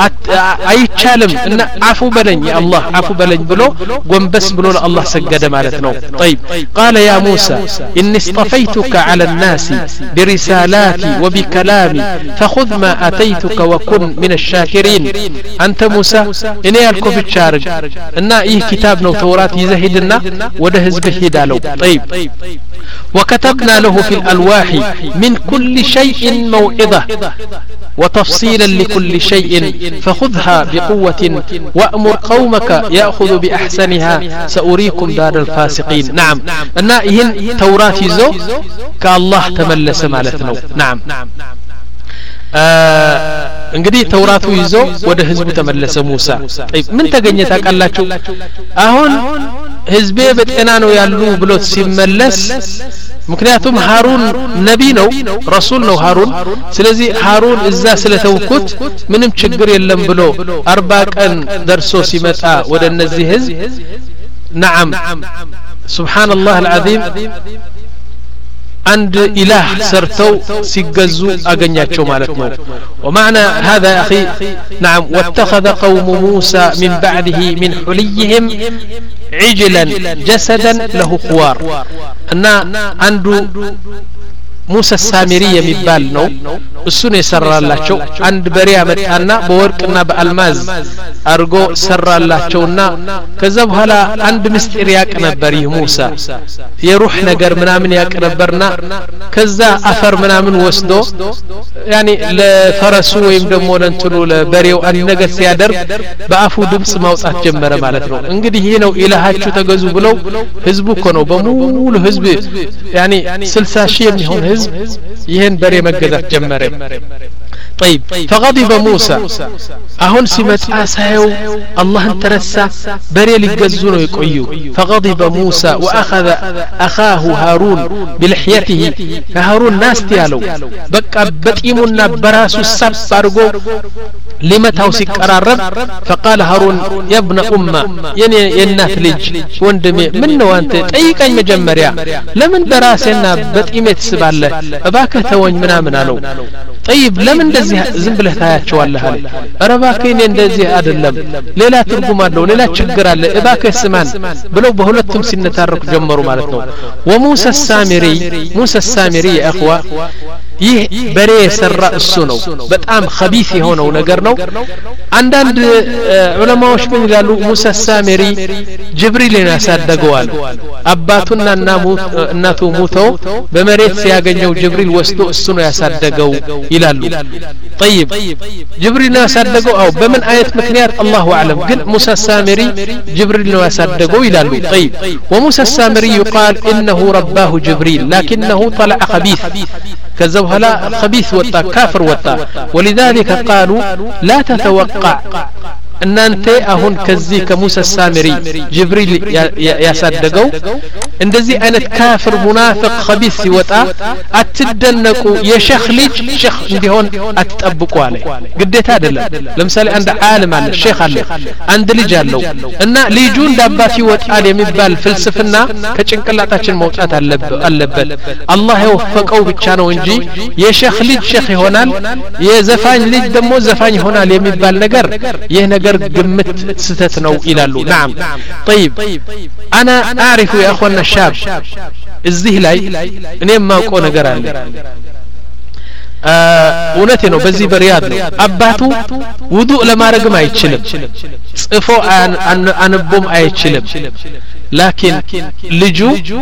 አይቻልም እና አፉ በለኝ يا الله አፉ በለኝ ብሎ ጎንበስ ብሎ ለአላህ ሰገደ ማለት ነው طيب قال يا موسى اني اصطفيتك على الناس برسالاتي وبكلامي فخذ ما اتيتك وكن من الشاكرين انت موسى እኔ ያልኩ ብቻ አርግ እና ይህ ኪታብ ነው ተውራት ይዘሂድና ወደ ህዝብ ሄዳለው طيب وكتبنا له في الالواح من كل شيء موعظه وتفصيلا لكل شيء فخذها بقوة وأمر قومك يأخذ بأحسنها سأريكم دار الفاسقين نعم أن إهن توراة زو كالله تملس مالتنا نعم እንግዲህ ተውራቱ ይዞ ወደ ህዝቡ ተመለሰ ሙሳ طيب ምን ተገኘ ታውቃላችሁ አሁን ህዝቤ በጤና ነው ያሉ ብሎ ሲመለስ ምክንያቱም ሃሩን ነቢ ነው ረሱል ነው ሃሩን ስለዚህ ሃሩን እዛ ስለተውኩት ምንም ችግር የለም ብሎ አርባ ቀን ደርሶ ሲመጣ ወደ እነዚህ ህዝብ نعم سبحان الله العظيم عند إله سرتو سيجزو أغنياتشو مالتنا ومعنى هذا يا أخي نعم واتخذ قوم موسى من بعده من حليهم عجلا جسدا له خوار أن عنده موسى السامري يمبال نو السنة سر الله شو عند بريا متأنا بوركنا بألماز أرجو سر الله شونا كذب هلا عند مسترياك نبري موسى يروح نجر منا من ياك نبرنا كذا أفر منا من وسدو يعني لفرسو يمدمون انتلو لبريو أن نجر سيادر بأفو دمس موسى جمرة مالتنا انقدي هنا إلى هاتشو تجزو بلو هزبو كانوا بمول هزب يعني سلساشي من هون هزب يهن بري مجزات جمرة طيب فغضب موسى أهون سمت آسايو الله انترسى بري لقزونه يقويو فغضب موسى وأخذ أخاه هارون بلحيته فهارون ناس تيالو بقى بتئمنا براسو السب بارغو لمتاو سيقرارب فقال هارون يا ابن أمة يعني ينات لج وندمي منو أنت طيقاኝ مجمريا لمن براسنا بطيمه تسباله اباكه توኝ ምናምን አለው طيب لمن እንደዚህ ዝም ብለህ ታያቸዋለህ አለ አረባከኝ እንደዚህ አይደለም ሌላ ትርጉም አለው ሌላ ችግር አለ እባክህ ስማን ብለው በሁለቱም ሲነታረኩ ጀመሩ ማለት ነው وموسى السامري موسى السامري يا اخوه ይህ በሬ የሰራ እሱ ነው በጣም خبيث የሆነው ነገር ነው አንዳንድ ዑለማዎች ምን ይላሉ ሙሳ ሳሚሪ ጅብሪልን ያሳደገዋል አባቱና እናቱ ሞተው በመሬት ሲያገኘው ጅብሪል ወስዶ እሱ ነው ያሳደገው ይላሉ طيب ጅብሪል ነው ያሳደገው አው በምን አይነት ምክንያት አላሁ አለም ግን ሙሳ ሳሚሪ ጅብሪል ነው ያሳደገው ይላሉ طيب وموسى السامري يقال انه رباه جبريل لكنه طلع خبيث كذا هلا خبيث وطا كافر وطا ولذلك قالوا لا تتوقع ان انت اهون كزي كموسى السامري جبريل يصدقوا እንደዚህ አይነት ካፍር ሙናፊቅ خبيث ሲወጣ አትደነቁ የሸኽ ልጅ ሸኽ እንዲሆን አትጠብቁ አለ ግዴታ አይደለም ለምሳሌ አንድ ዓለም አለ ሸኽ አለ አንድ ልጅ አለው እና ልጁ እንዳባት ይወጣል የሚባል ፍልስፍና ከጭንቅላታችን መውጣት አለበት አላህ የወፈቀው ብቻ ነው እንጂ የሸኽ ልጅ ሸኽ ይሆናል የዘፋኝ ልጅ ደግሞ ዘፋኝ ይሆናል የሚባል ነገር ይህ ነገር ግምት ስተት ነው ይላሉ نعم طيب انا اعرف يا اخوانا الشاب እዚህ ላይ እኔ ማውቀው ነገር አለ እውነቴ ነው በዚህ በሪያድ ነው አባቱ ውዱእ ለማድረግም አይችልም ጽፎ አንቦም አይችልም لكن ልጁ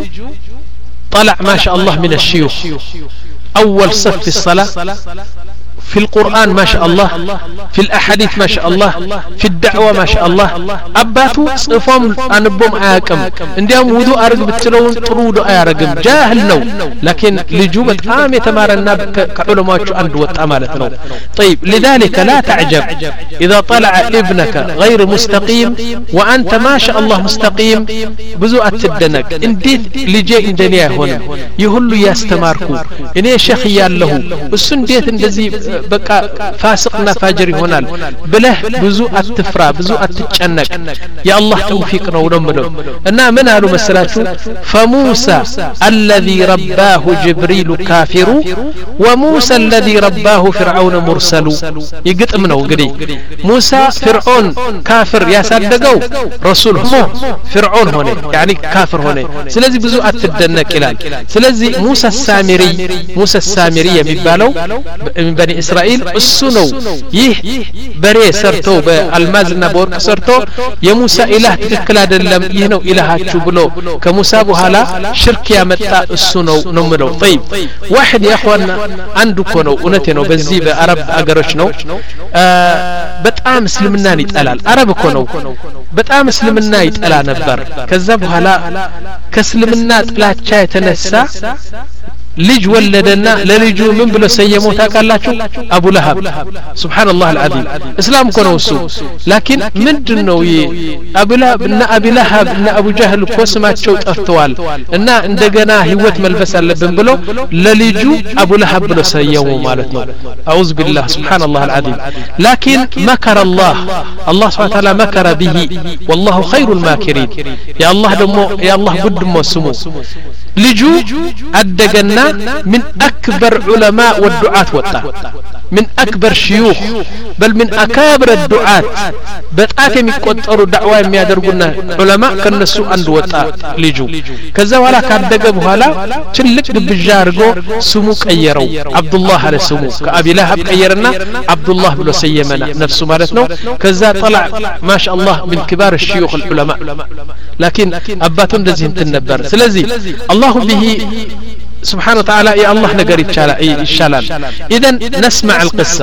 طلع ما شاء الله من الشيوخ اول صف في الصلاه في القرآن ما شاء الله في الأحاديث ما شاء الله في الدعوة ما شاء الله أباتو صفهم أنبهم آكم عندهم وضوء أرق بتلون طرود آرقم جاهل نو لكن لجوبة آم يتمارنا كعلماء عند وطامالتنا طيب لذلك لا تعجب إذا طلع ابنك غير مستقيم وأنت ما شاء الله مستقيم بزوء التدنك انديت لجي اندنيا هنا يهلو يستماركو إني شخيا له السنديت اندزي በቃ ፋሲቅና ፋጅር ይሆናል ብለህ ብዙ አትፍራ ብዙ አትጨነቅ የአላህ ተውፊቅ ነው ነው እና ምን አሉ መሰላችሁ فموسى الذي رباه جبريل كافر وموسى الذي رباه فرعون مرسل ይግጥም ነው እንግዲህ ሙሳ ፍርዖን ካፍር ያሳደገው ረሱል ሆኖ ፍርዖን ሆነ يعني ካፍር ሆነ ስለዚህ ብዙ አትደነቅ ይላል ስለዚህ ሙሳ ሳሚሪ ሙሳ ሳሚሪ የሚባለው በኒ እስራኤል እሱ ነው ይህ በሬ ሰርቶ በአልማዝና በወርቅ ሰርቶ የሙሳ ኢላህ ትክክል አይደለም ይህ ነው ኢላሃችሁ ብሎ ከሙሳ በኋላ ሽርክ ያመጣ እሱ ነው ነው ምለው طيب واحد يا اخوانا አንዱ እኮ ነው እውነቴ ነው በዚህ በአረብ አገሮች ነው በጣም እስልምናን ይጠላል አረብ እኮ ነው በጣም እስልምና ይጠላ ነበር ከዛ በኋላ ከእስልምና ጥላቻ የተነሳ ልጅ ወለደና ለልጁ ምን ብሎ ሰየመው ታውቃላችሁ አቡ ለሃብ ሱብሃንአላህ አልዓዚም እስላም እኮ ነው እሱ ላኪን ምንድነው አቡ ለሃብ እና አቡ ለሃብ እና አቡ ጀህል እኮ ስማቸው ጠፍተዋል እና እንደገና ህይወት መልበስ አለብን ብሎ ለልጁ አቡ ለሃብ ብሎ ሰየመው ማለት ነው አዑዝ ቢላህ ሱብሃንአላህ አልዓዚም ላኪን መከረ አላህ አላህ ሱብሃነሁ ወተዓላ መከረ ቢሂ والله خير الماكرين يا الله ደሞ يا الله ጉድ መስሙ ልጁ አደገና من أكبر علماء والدعاة وطا من أكبر شيوخ بل من أكابر الدعاة بتأتي يقطروا دعوة يادرقنا علماء كنسو عند وطا لجو كذا ولا كادق بهلا تلك بجارجو سمو كيرو عبد الله على سمو كأبي لهب كيرنا عبد الله بن سيمنا نفسه مالتنا كذا طلع ما شاء الله من كبار الشيوخ العلماء لكن أباتهم دزين تنبر سلزي الله به سبحانه وتعالى يا الله نقر يشالال إذن نسمع القصة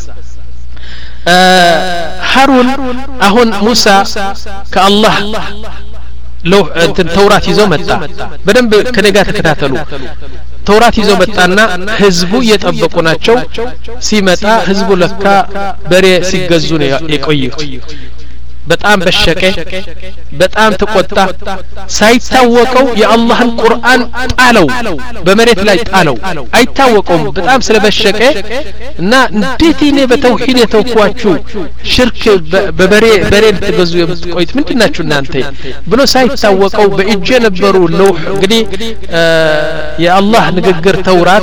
آه هارون أهون موسى كالله لو توراة يزو متى بدن كنقات كتاتلو توراة يزو متانا حزبو يتأبقو ناتشو سيمتا حزبو لكا بري سيقزون يقويق በጣም በሸቀ በጣም ተቆጣ ሳይታወቀው የአላህን ቁርአን ጣለው በመሬት ላይ ጣለው አይታወቀውም በጣም ስለበሸቀ እና እንዴት እኔ በተውሂድ የተውኳችሁ ሽርክ በበሬ በሬ ተገዙ የምትቆይት ምንድናችሁ እናንተ ብሎ ሳይታወቀው በእጅ የነበሩ ለውህ እንግዲህ የአላህ ንግግር ተውራት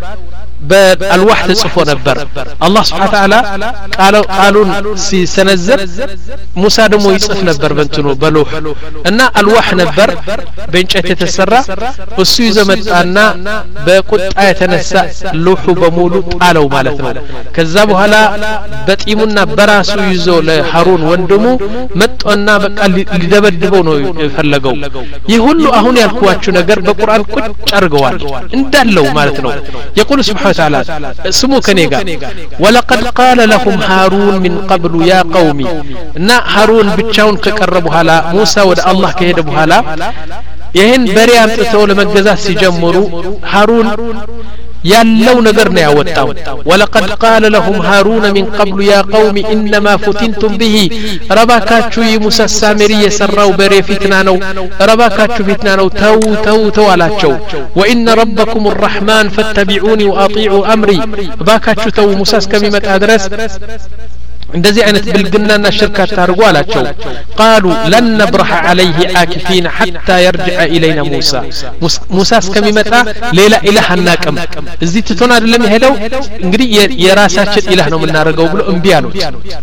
بالواح تصفو نبر الله سبحانه وتعالى قالوا قالون سنزل موسى دمو يصف نبر بنتنو بلوح ان الواح نبر بانچت يتسرى እሱ ይዘመጣና በቁጣ የተነሳ ሉሁ በሙሉ ጣለው ማለት ነው ከዛ በኋላ በጢሙና በራሱ ይዞ ለሃሩን ወንድሙ መጣና በቃ ሊደበድበው ነው የፈለገው ይህ ሁሉ አሁን ያልኳችሁ ነገር በቁርአን ቁጭ አርገዋል እንዳለው ማለት ነው يقول سبحانه تعالى اسمو كنيغا ولقد قال لهم هارون من قبل يا قومي ان هارون ብቻውን ከቀረቡ ኋላ ሙሳ ወደ አላህ ከሄደ በኋላ ይሄን በሪያ አምጥተው ለመገዛት ሲጀምሩ ሃሩን ያለው ነገር ነው ያወጣው ولقد قال لهم هارون من قبل يا قوم انما فتنتم به رباكاچو يموسى السامري يسراو بري فتنه ነው رباكاچو فتنه ነው ተው ተው ተው አላቸው وان ربكم الرحمن فاتبعوني واطيعوا امري ባካቹ ተው ሙሳ እስከሚመጣ ድረስ እንደዚህ አይነት ብልግናና ሽርክ አታርጉ አላቸው قالوا لن نبرح عليه عاكفين حتى يرجع الينا موسى موسى እስከሚመጣ ሌላ ኢላህ አናቀም እዚህ ትቶና አይደለም ሄደው እንግዲህ የራሳችን ኢላህ ነው የምናረጋው ብሎ እምቢ አሉት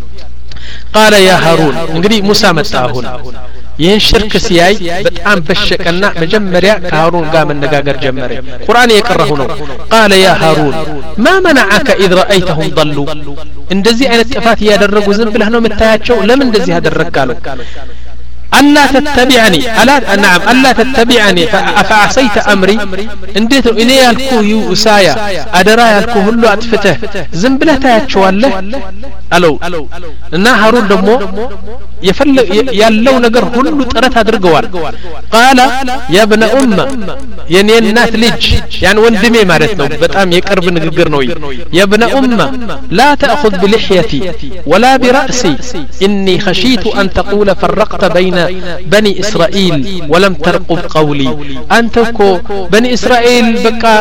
قال يا هارون እንግዲህ ሙሳ መጣ አሁን ይህን ሽርክ ሲያይ በጣም በሸቀና መጀመሪያ ከሃሩን ጋር መነጋገር ጀመረ ቁርአን የቀረሁ ነው قال يا هارون ما منعك اذ رايتهم ضلوا እንደዚህ አይነት ጥፋት ያደረጉ ዝም ብለህ ነው የምታያቸው ለምን እንደዚህ አደረጋለው ألا تتبعني ألا نعم ألا تتبعني فأعصيت أمري انديت إني يالكو يوسايا أدرا يالكو هلو أتفته زنبلة تايتشوال له ألو إنا هارون دمو يفل يالو نقر هلو ترت هدرقوال قال يا ابن أمة يعني النات لج يعني وندمي مارتنو بتأم يقرب نقر نوي يا ابن أمة لا تأخذ بلحيتي ولا برأسي إني خشيت أن تقول فرقت بين بني إسرائيل ولم ترقب قولي أنتكو بني إسرائيل بقى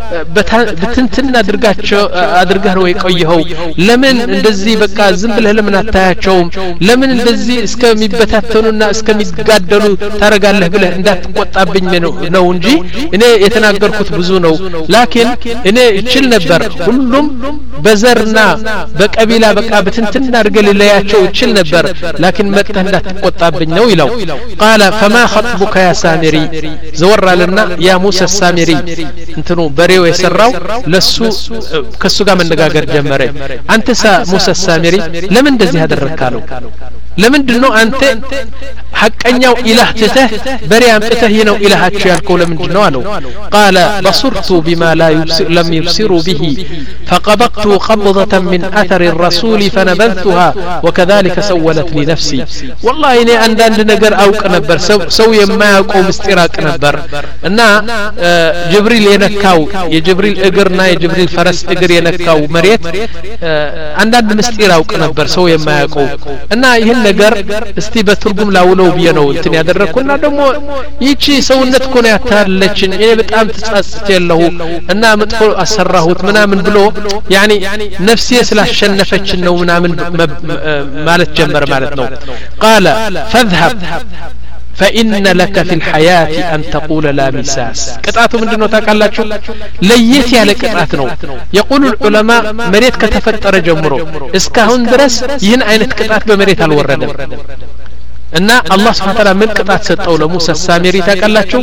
بتنتنا درقاتشو أدرقهر ويقويهو لمن اندزي بقى زنبله لمن أتاهاتشوم لمن اندزي اسكامي بتاتنونا اسكامي قادلو تارقال له بله اندات قطع بين منو نجي إنه يتناقر كتبزونو لكن إنه يتشل نبر كلهم بزرنا بقبيلة بقى بتنتنا رقل اللياتشو يتشل نبر لكن متى اندات قطع بين نو يلو قال فما خطبك يا سامري زور لنا يا موسى السامري انتنو بريو يسراو لسو كسو قام النقاقر جمري انت سا موسى السامري لمن دزي هذا الركالو لمن دنو انت حقنياو اله تته بري امته ينو الهاتشو يالكو لمن دنو الو قال بصرت بما لا يبصر لم يبصروا به فقبضت قبضة من اثر الرسول فنبذتها وكذلك سولت لي نفسي والله اني عندنا ነገር አውቅ ነበር ሰው የማያውቀው ምስጢር አውቅ ነበር እና ጅብሪል የነካው የጅብሪል እግርና የጅብሪል ፈረስ እግር የነካው መሬት አንዳንድ ምስጢር አውቅ ነበር ሰው የማያውቀው እና ይሄን ነገር እስቲ በትርጉም ላውለው ቢየነው እንትን ያደረኩና ደግሞ ይቺ ሰውነት ኮነ ያታለችን እኔ በጣም ተጻጽቼለሁ እና መጥፎ አሰራሁት ምናምን ብሎ ያኒ ነፍሴ ስላሸነፈች ነው ምናምን ማለት ጀመረ ማለት ነው قال فاذهب فإن لك في الحياة أن تقول لا مساس قطعته من دنو تاقالاتشو ليت يالي قطعت نو يقول العلماء مريت كتفتر جمرو اسكاهون درس ين عينت قطعت بمريت الوردم እና አላህ Subhanahu Ta'ala ምን ቅጣት ሰጠው ለሙሳ ሳሚሪ ታቀላችሁ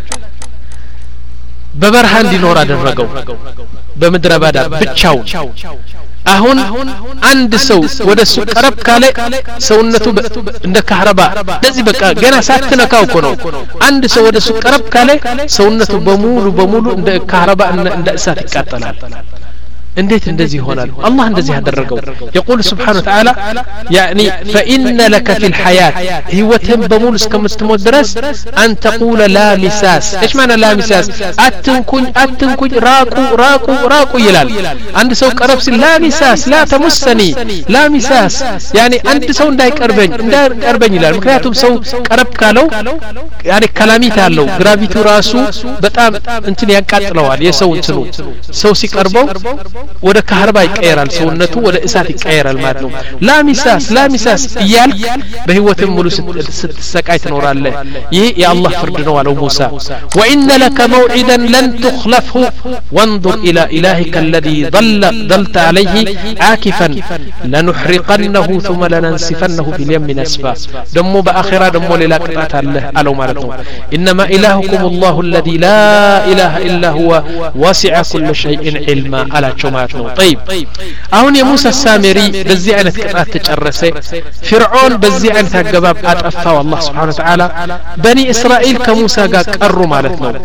በበረሃ እንዲኖር አደረገው በመድረ ባዳ ብቻው አሁን አንድ ሰው ወደሱ ቀረብ ካለ ሰውነቱ እንደ ካህረባ ለዚህ በቃ ገና ሳትነካው እኮ ነው አንድ ሰው ወደሱ ቀረብ ካለ ሰውነቱ በሙሉ በሙሉ እንደ ካህረባ እንደ እሳት ይቃጠላል እንዴት እንደዚህ ይሆናል አላህ እንደዚህ ያደረገው يقول سبحانه وتعالى يعني فإن لك في الحياة ህይወትን በሙሉ እስከምትሞት ድረስ أن تقول لا مساس ايش معنى لا مساس አትንኩኝ አትንኩኝ ራቁ ራቁ ራቁ ይላል አንድ ሰው ቀረብ ሲል لا مساس لا تمسني لا مساس يعني አንድ ሰው እንዳይቀርበኝ እንዳይቀርበኝ ይላል ምክንያቱም ሰው ቀረብ ካለው يعني ከላሚት አለው ግራቪቲው ራሱ በጣም እንትን ያቃጥለዋል የሰው እንትኑ ሰው ሲቀርበው ወደ ካህርባ ይቀየራል ሰውነቱ ወደ እሳት ይቀየራል ማለት ነው ላሚሳስ ላሚሳስ ይያልክ በህይወትም ሙሉ ስትሰቃይ ትኖራለህ ይሄ የአላህ ፍርድ ነው አለው ሙሳ وان لك موعدا لن تخلفه وانظر الى الهك الذي ظل ظلت عليه عاكفا لنحرقنه ثم لننسفنه في اليم نسفا دمو باخره دمو ሌላ ቅጣት አለ አለው ማለት ነው انما الهكم الله الذي لا اله الا هو واسع كل شيء علما አላቸው ማለት ነው طيب አሁን የሙሳ ሳሚሪ በዚህ አይነት ቅጣት ተጨረሰ ፍርዖን በዚህ አይነት አገባብ አጠፋው አላህ Subhanahu Wa Ta'ala በኒ እስራኤል ከሙሳ ጋር ቀሩ ማለት ነው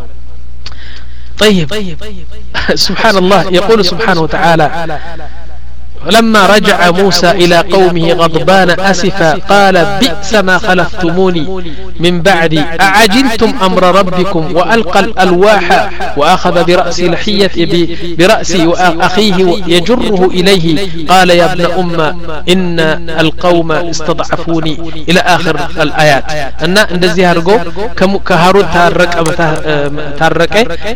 طيب سبحان الله يقول سبحانه وتعالى لما رجع موسى إلى قومه غضبان أسفا قال بئس ما خلفتموني من بعدي أعجلتم أمر ربكم وألقى الألواح وأخذ برأس لحية برأسي وأخيه يجره إليه قال يا ابن أم إن القوم استضعفوني إلى آخر الآيات أن እንደዚህ አድርጎ ከሃሩን ታረቀ ታረቀ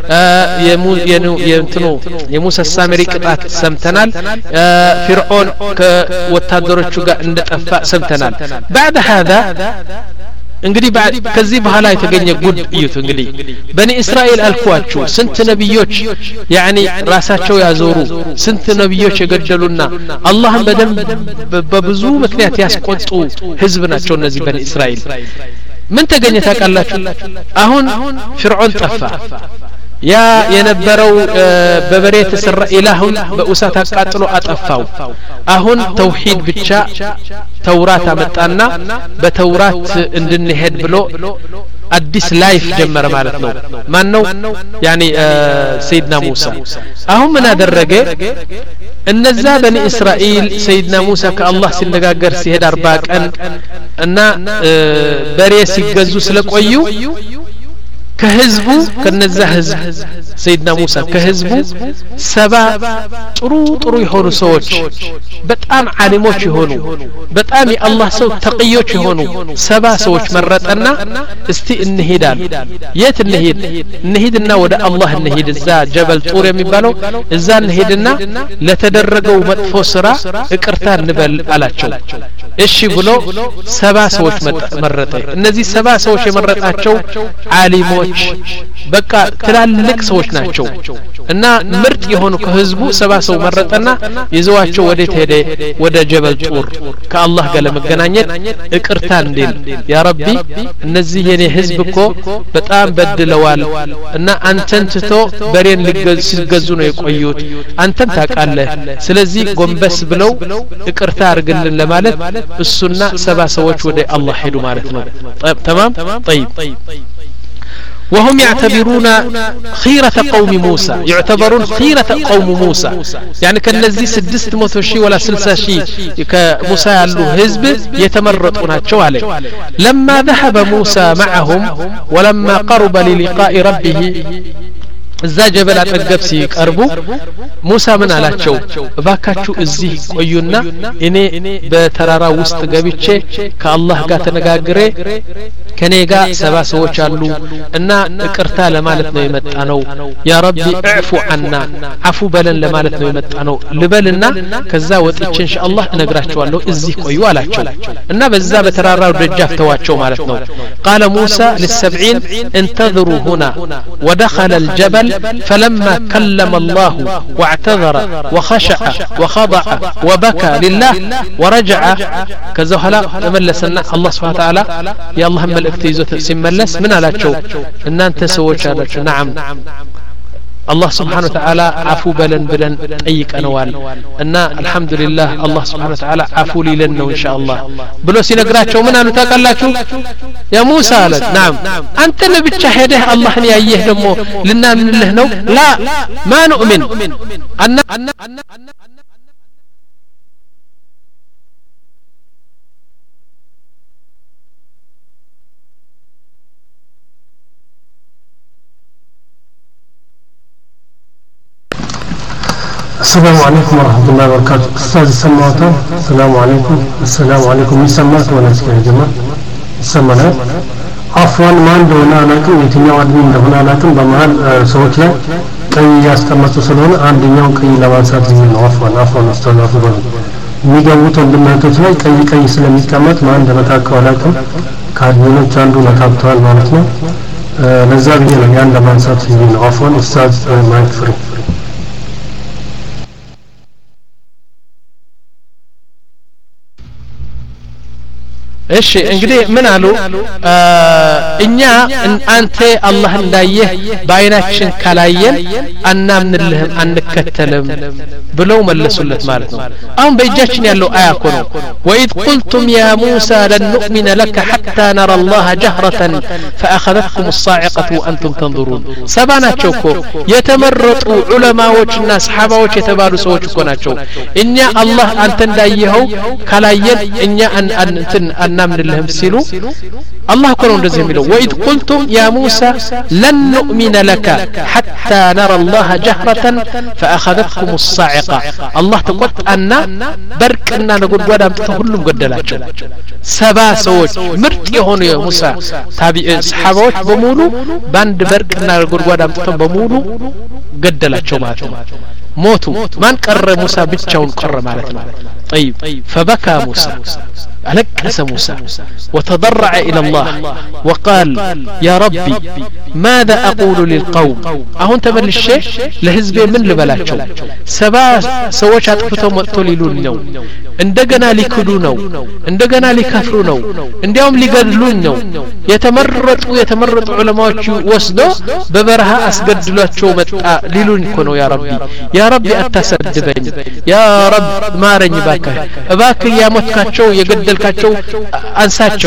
የሙሳ የሙሳ ሳሚሪ ቅጣት ሰምተናል فرعون كوتادروቹ ጋር እንደጠፋ ሰምተናል بعد هذا እንግዲህ ከዚህ በኋላ የተገኘ ጉድ እዩት እንግዲህ በኒ እስራኤል አልኳችሁ ስንት ነብዮች ያኒ ራሳቸው ያዞሩ ስንት ነብዮች የገደሉና አላህን በደም በብዙ ምክንያት ያስቆጡ ህዝብ ናቸው እነዚህ በኒ እስራኤል ምን ተገኘ ታውቃላችሁ አሁን ፍርዖን ጠፋ ያ የነበረው በበሬ ተሰራ ኢላሁን በኡሳት አቃጥሎ አጠፋው አሁን ተውሂድ ብቻ ተውራት አመጣና በተውራት እንድንሄድ ብሎ አዲስ ላይፍ ጀመረ ማለት ነው ማን ነው ያኒ ሰይድና ሙሳ አሁን ምን አደረገ እነዛ በኒ እስራኤል ሰይድና ሙሳ ከአላህ ሲነጋገር ሲሄድ አርባ ቀን እና በሬ ሲገዙ ስለቆዩ ከህዝቡ ከነዛ ህዝብ ሰይድና ሙሳ ከህዝቡ ሰባ ጥሩ ጥሩ የሆኑ ሰዎች በጣም ዓሊሞች የሆኑ በጣም የአላህ ሰው ተቅዮች የሆኑ ሰባ ሰዎች መረጠና እስቲ እንሄዳል የት እንሄድ እንሄድና ወደ አላህ እንሄድ እዛ ጀበል ጡር የሚባለው እዛ እንሄድና ለተደረገው መጥፎ ስራ ይቅርታ እንበል አላቸው እሺ ብሎ ሰባ ሰዎች መረጠ እነዚህ ሰባ ሰዎች የመረጣቸው ዓሊሞች በቃ ትላልቅ ሰዎች ናቸው እና ምርጥ የሆኑ ከህዝቡ ሰባ ሰው መረጠና ይዘዋቸው ወደ ተሄደ ወደ ጀበል ጡር ከአላህ ጋር ለመገናኘት ይቅርታ እንዲል ያ ረቢ እነዚህ የኔ ህዝብ እኮ በጣም በድለዋል እና አንተን ትቶ በሬን ሊገዙ ነው የቆዩት አንተም ታውቃለህ ስለዚህ ጎንበስ ብለው ይቅርታ አርግልን ለማለት እሱና ሰባ ሰዎች ወደ አላህ ሄዱ ማለት ነው تمام طيب وهم يعتبرون خيرة قوم موسى يعتبرون خيرة قوم موسى يعني كنزي سدست موتوشي ولا سلساشي كموسى له حزب يتمرطون عليه لما ذهب موسى معهم ولما قرب للقاء ربه እዛ ጀበል አጠገብ ሲቀርቡ ሙሳ ምን አላቸው እባካችሁ እዚህ ቆዩና እኔ በተራራ ውስጥ ገብቼ ከአላህ ጋር ተነጋግሬ ከኔ ጋር ሰባ ሰዎች አሉ እና ይቅርታ ለማለት ነው የመጣነው ያ ረቢ እዕፉ عنا አፉ በለን ለማለት ነው የመጣነው ልበልና ከዛ ወጥቼ ኢንሻአላህ እነግራቸዋለሁ እዚህ ቆዩ አላቸው እና በዛ በተራራው ደጃፍ ተዋቸው ማለት ነው قال موسى للسبعين انتظروا هنا ودخل الجبل فلما كلم الله واعتذر وخشع وخضع وبكى لله ورجع كذا هلا تملسنا الله سبحانه وتعالى يا الله ملئكت يزوت سيملس من አላቸው እናንተ ሰዎች አላችሁ نعم الله سبحانه وتعالى عفو بلن بلن طيق انوال ان الحمد لله الله سبحانه وتعالى عفو لنا ان شاء الله بلو سينغراچو من قالوا تاقلاچو يا موسى قال نعم انت لبچ هده الله ني يايه دمو لنا من له نو لا ما نؤمن ان السلام عليكم ورحمة الله وبركاته. أستاذ سماوته السلام عليكم. السلام عليكم. يسمعت ولا يا جماعة؟ يسمعنا. عفوا ما عندنا لكن يتني عدمين دهنا لكن بمهال سوتش لا كي يستمر سلون عندنا كي لواسات زين عفوا عفوا أستاذ عفوا. ميجاوت عندنا تجمع كي كي إسلامي كمات ما عندنا تاكل لكن كاربون جاندو نتابطال مالتنا نزارين يعني لواسات زين عفوا أستاذ ما يفرق. እሺ እንግዲህ ምን አሉ እኛ አንተ አላህ እንዳየህ በአይናችን ካላየን አናምንልህም አንከተልም ብለው መለሱለት ማለት ነው አሁን በእጃችን ያለው አያ እኮ ነው ወኢድ ቁልቱም ያ ሙሳ ለን ኑእሚነ ለከ ሐታ ነራ አላህ ጀህረተን فأخذتكم الصاعقة وأنتم تنظرون ሰባናቸው እኮ የተመረጡ ዑለማዎችና ሰሃባዎች የተባሉ ሰዎች እኮ ናቸው እኛ አላህ አንተ እንዳየኸው ካላየን እኛ አንትን نامن لهم سيلو الله كانوا እንደዚህ የሚለው وإذ قلتم يا موسى لن نؤمن لك حتى نرى الله جهرة فأخذتكم الصاعقة الله تقطعنا بركنا نقول ودام ሁሉም ገደላቸው ሰባ ሰዎች ምርጥ የሆኑ የሙሳ ታቢዕ ሰሃባዎች በሙሉ ባንድ በርቅና ነقول ودام በሙሉ ገደላቸው ማለት ነው ሞቱ ማን ቀረ ሙሳ ብቻውን ቀረ ማለት ነው طيب فبكى موسى ألقس موسى وتضرع إلى الله وقال يا ربي ماذا أقول للقوم أهون تمل الشيء لهزبي من لبلاتشو سبا سوش أتفتهم وقتللون نو اندقنا لكدونو اندقنا لكفرونو انديهم لقدلونو يتمرط ويتمرط علماء وسدو ببرها أسقد لاتشو متأ للون كنو يا ربي يا ربي أتسدبني يا رب ما رني باك باك يا متكاتشو يقدل ካቸው አንሳቸው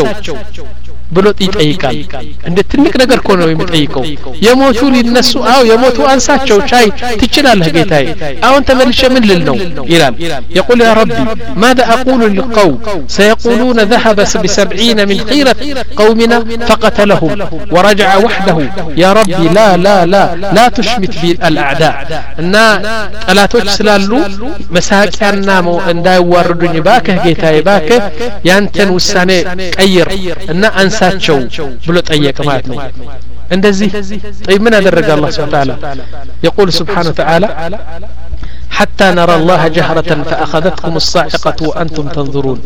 ብሎ ይጠይቃል እንደ ትልቅ ነገር እኮ ነው የሚጠይቀው የሞቱ ሊነሱ አው የሞቱ አንሳቸው ቻይ ትችላለህ ጌታዬ አሁን ተመልሼ ምን ልል ነው ይላል يقول يا ربي ماذا أقول للقوم سيقولون ذهب بسبعين من خيرة قومنا فقتلهم ورجع وحده يا ربي لا لا لا لا تشمت بالأعداء እና ጠላቶች ስላሉ መሳቂያና እንዳይዋረዱኝ ባከህ ጌታዬ ባከህ ያንተን ውሳኔ ቀይር እና አንሳቸው ብሎ ጠየቀ ማለት ነው እንደዚህ طيب ምን አደረገ አላህ Subhanahu Wa Ta'ala يقول سبحانه وتعالى حتى نرى الله جهرة فأخذتكم الصاعقة وأنتم تنظرون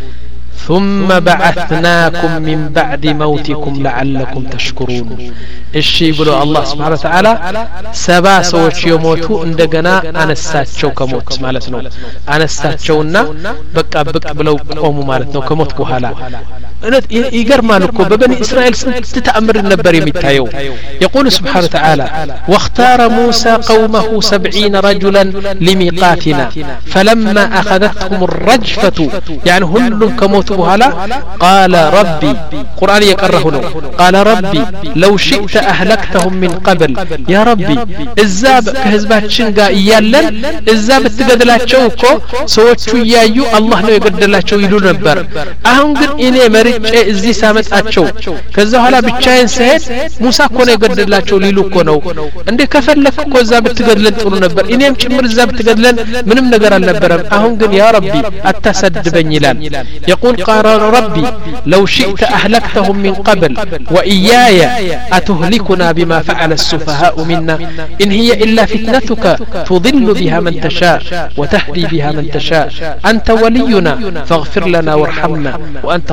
ثم بعثناكم من بعد موتكم لعلكم تشكرون الشي بلو الله سبحانه وتعالى سبا سوچ يموتو እንደገና አነሳቸው ከሞት ማለት ነው አነሳቸውና በቃ በቃ ብለው ቆሙ ማለት ነው ከሞት በኋላ እነት ይገርማል እኮ በበኒ እስራኤል ስንት ተአምር ነበር የሚታየው يقول سبحانه وتعالى واختار موسى قومه سبعين رجلا لميقاتنا فلما أخذتهم الرجفة يعني كلهم كموت بهلا قال ربي قرآن يقره له قال ربي لو شئت أهلكتهم من قبل يا ربي الزاب كهزباتشن قا إيالن الزاب تقدلاتشو كو سوچو يايو الله نو يقدلاتشو يلو نبر أهم قد إني مريج ازي سامت أتشو كذا هلا بتشاين سهد موسى كون يقدلاتشو ليلو كونو عندي كفلك كو الزاب تقدلن تقولو نبر إني مشمر الزاب تقدلن منم نقر النبرم أهم قد يا ربي أتسد بنيلان يقول قال ربي لو شئت أهلكتهم من قبل وإياي أتهلكنا بما فعل السفهاء منا إن هي إلا فتنتك تضل بها من تشاء وتهدي بها من تشاء أنت ولينا فاغفر لنا وارحمنا وأنت خير الغفور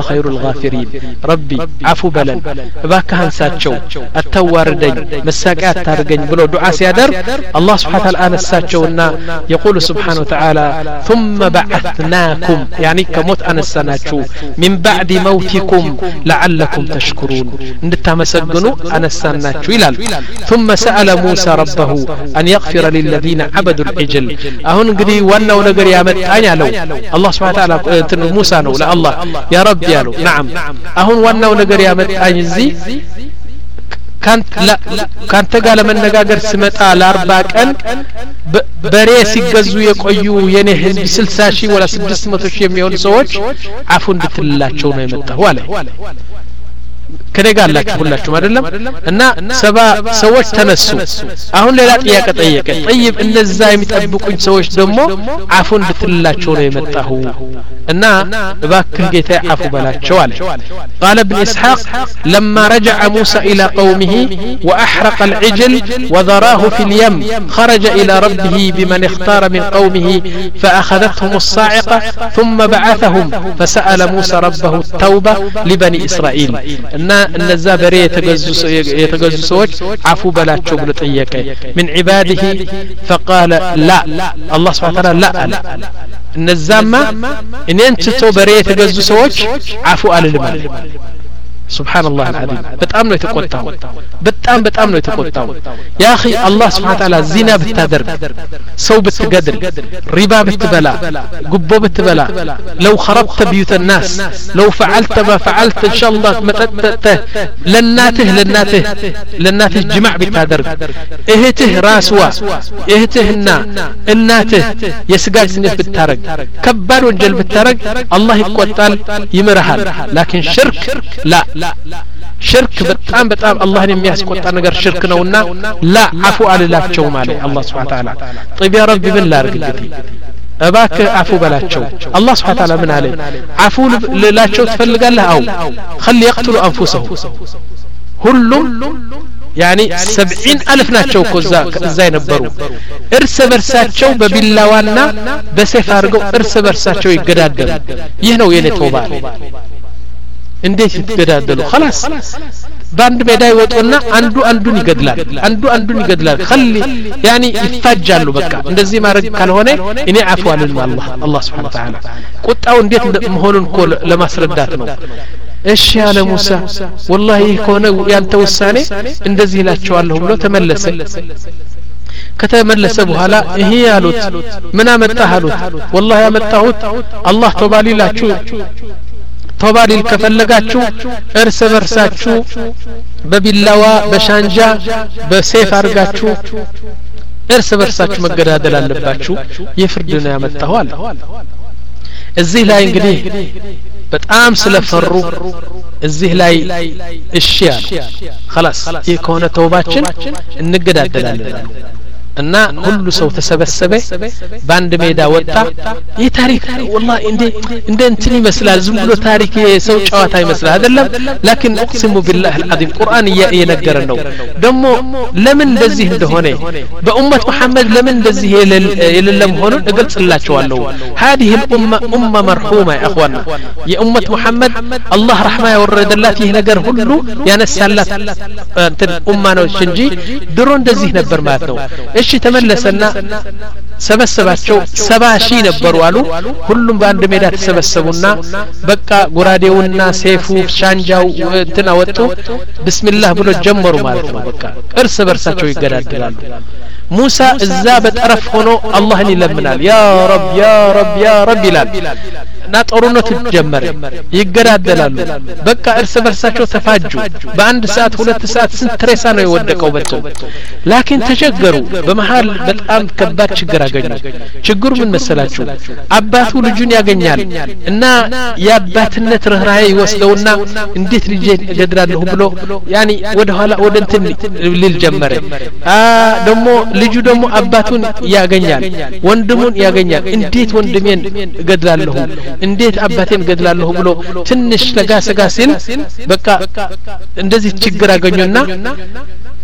الغافرين ربي عفو بلن باكه انساچو اتواردኝ مساقያ አታርገኝ ብሎ ዱዓ ሲያደርግ الله سبحانه وتعالى አነሳቸውና يقول سبحانه وتعالى ثم بعثناكم يعني كموت أنساناችሁ من بعد موتكم لعلكم تشكرون እንድታመሰግኑ አነሳናችሁ ይላል ثم سأل موسى ربه أن يغفر للذين عبدوا العجل አሁን እንግዲህ ዋናው ነገር ያመጣኝ አለው الله سبحانه وتعالى እንትን ሙሳ ነው ለአላህ يا رب ያለው نعم አሁን ዋናው ነገር ያመጣኝ እዚህ ካንተ ካንተ ጋር ለመነጋገር ስመጣ ለአርባ ቀን በሬ ሲገዙ የቆዩ የኔ ህዝብ ስልሳ ሺህ ወላ ስድስት መቶ ሺህ የሚሆኑ ሰዎች አፉ እንድትላቸው ነው የመጣው አለ ከደጋላችሁ ሁላችሁም አይደለም እና ሰባ ሰዎች ተነሱ አሁን ሌላ ጥያቄ ጠየቀ طيب እነዛ የሚጠብቁኝ ሰዎች ደግሞ አፉ እንድትላቸው ነው የመጣው እና እባክህ ጌታ አፉ በላቸው አለ قال ابن اسحاق لما رجع موسى الى قومه واحرق العجل وذراه في اليم خرج الى ربه بمن اختار من قومه فاخذتهم الصاعقه ثم بعثهم فسأل موسى ربه التوبه لبني اسرائيل ان እነዛ በሬ የተገዙ የተገዙ ሰዎች አፉ በላቸው ብሎ ጠየቀ من عباده فقال لا الله سبحانه وتعالى لا እነዛማ እኔን ትቶ በሬ የተገዙ ሰዎች አፉ አልልም سبحان الله العظيم በጣም ነው የተቆጣው በጣም በጣም ነው የተቆጣው يا اخي الله سبحانه وتعالى زنا بتادرግ ሰው بتገድል ሪባ بتበላ ጉቦ بتበላ لو خربت بيوت الناس لو فعلت ما فعلت ان شاء الله متت لناته لناته لناته جماع بتادرግ እህትህ ራስዋ እህትህና እናትህ የስጋ ግንኙነት ብታረግ ከባድ ወንጀል ብታረግ الله ይቆጣል ይምርሃል لكن شرك لا شرك በጣም በጣም አላህን የሚያስቆጣ ነገር ሽርክ ነውና لا عفو አልላቸው ማለት الله سبحانه وتعالى طيب يا رب ምን ላርግ እንግዲህ እባክህ አፉ በላቸው الله سبحانه وتعالى ምን አለ አፉ ልላቸው ትፈልጋለህ አው خلي يقتلوا انفسهم ሁሉም يعني سبعين ألف ናቸው ኮዛ እዛ የነበሩ እርስ በርሳቸው በቢላዋና በሰይፍ አድርገው እርስ በርሳቸው ይገዳደሉ ይህ ነው የኔ ተውባ እንዴት ይተገዳደሉ خلاص ባንድ ሜዳ ይወጡና አንዱ አንዱን ይገድላል አንዱ አንዱን ይገድላል خلي يعني ይፋጃሉ በቃ እንደዚህ ማድረግ ካልሆነ እኔ አፉ አልልም አላህ አላህ Subhanahu Wa Ta'ala ቁጣው እንዴት መሆኑን ኮ ለማስረዳት ነው እሺ ያለ ሙሳ والله ከሆነ ያንተ ውሳኔ እንደዚህ ይላቸዋለሁ ብሎ ተመለሰ ከተመለሰ በኋላ ይሄ ያሉት ምን አመጣህ አሉት والله ያመጣሁት አላህ ተባሊላችሁ ተባሊል ከፈለጋችሁ እርስ በርሳችሁ በቢላዋ በሻንጃ በሰይፍ አርጋችሁ እርስ በርሳችሁ መገዳደል አለባችሁ የፍርድ ነው ያመጣው አለ እዚህ ላይ እንግዲህ በጣም ስለፈሩ እዚህ ላይ እሺ ያለ خلاص ይሄ ከሆነ ተውባችን እንገዳደላለን እና ሁሉ ሰው ተሰበሰበ ባንድ ሜዳ ወጣ ይህ ታሪክ والله እንደ እንደ እንትን ይመስላል ዝም ብሎ ታሪክ የሰው ጨዋታ ይመስላል አይደለም لكن اقسم بالله العظيم ቁርአን እየነገረን ነው ደግሞ ለምን እንደዚህ እንደሆነ በኡመት መሐመድ ለምን እንደዚህ የሌለም ሆኖ እገልጽላችኋለሁ هذه الامه امه مرحومه يا اخوانا የኡመት መሐመድ አላህ ረህማ ያወረደላት ይህ ነገር ሁሉ ያነሳላት እንትን ኡማ ነው እንጂ ድሮ እንደዚህ ነበር ማለት ነው እሺ ተመለሰና ሰበሰባቸው ሰባ ሺህ ነበሩ አሉ ሁሉም በአንድ ሜዳ ተሰበሰቡና በቃ ጎራዴውና ሰይፉ ሻንጃው እንትና ወጡ ቢስሚላህ ብሎ ጀመሩ ማለት ነው በቃ እርስ በርሳቸው ይገዳደላሉ ሙሳ እዛ በጠረፍ ሆኖ አላህን ይለምናል ያ ረብ ያ ረብ ያ ረብ ይላል እና ጦርነቱ ጀመረ ይገዳደላሉ በቃ እርስ በርሳቸው ተፋጁ በአንድ ሰዓት ሁለት ሰዓት ስንት ሬሳ ነው የወደቀው በተው لكن ተቸገሩ በመሃል በጣም ከባድ ችግር አገኙ ችግሩ ምን መሰላችሁ አባቱ ልጁን ያገኛል እና ያባትነት ርህራሄ ይወስደውና እንዴት ልጅ እገድላለሁ ብሎ ያኒ ወደ ኋላ ወደ እንትን ሊል ጀመረ አ ደሞ ልጁ ደሞ አባቱን ያገኛል ወንድሙን ያገኛል እንዴት ወንድሜን እገድላለሁ እንዴት አባቴን እገድላለሁ ብሎ ትንሽ ለጋ ሰጋ ሲል በቃ እንደዚህ ችግር አገኙና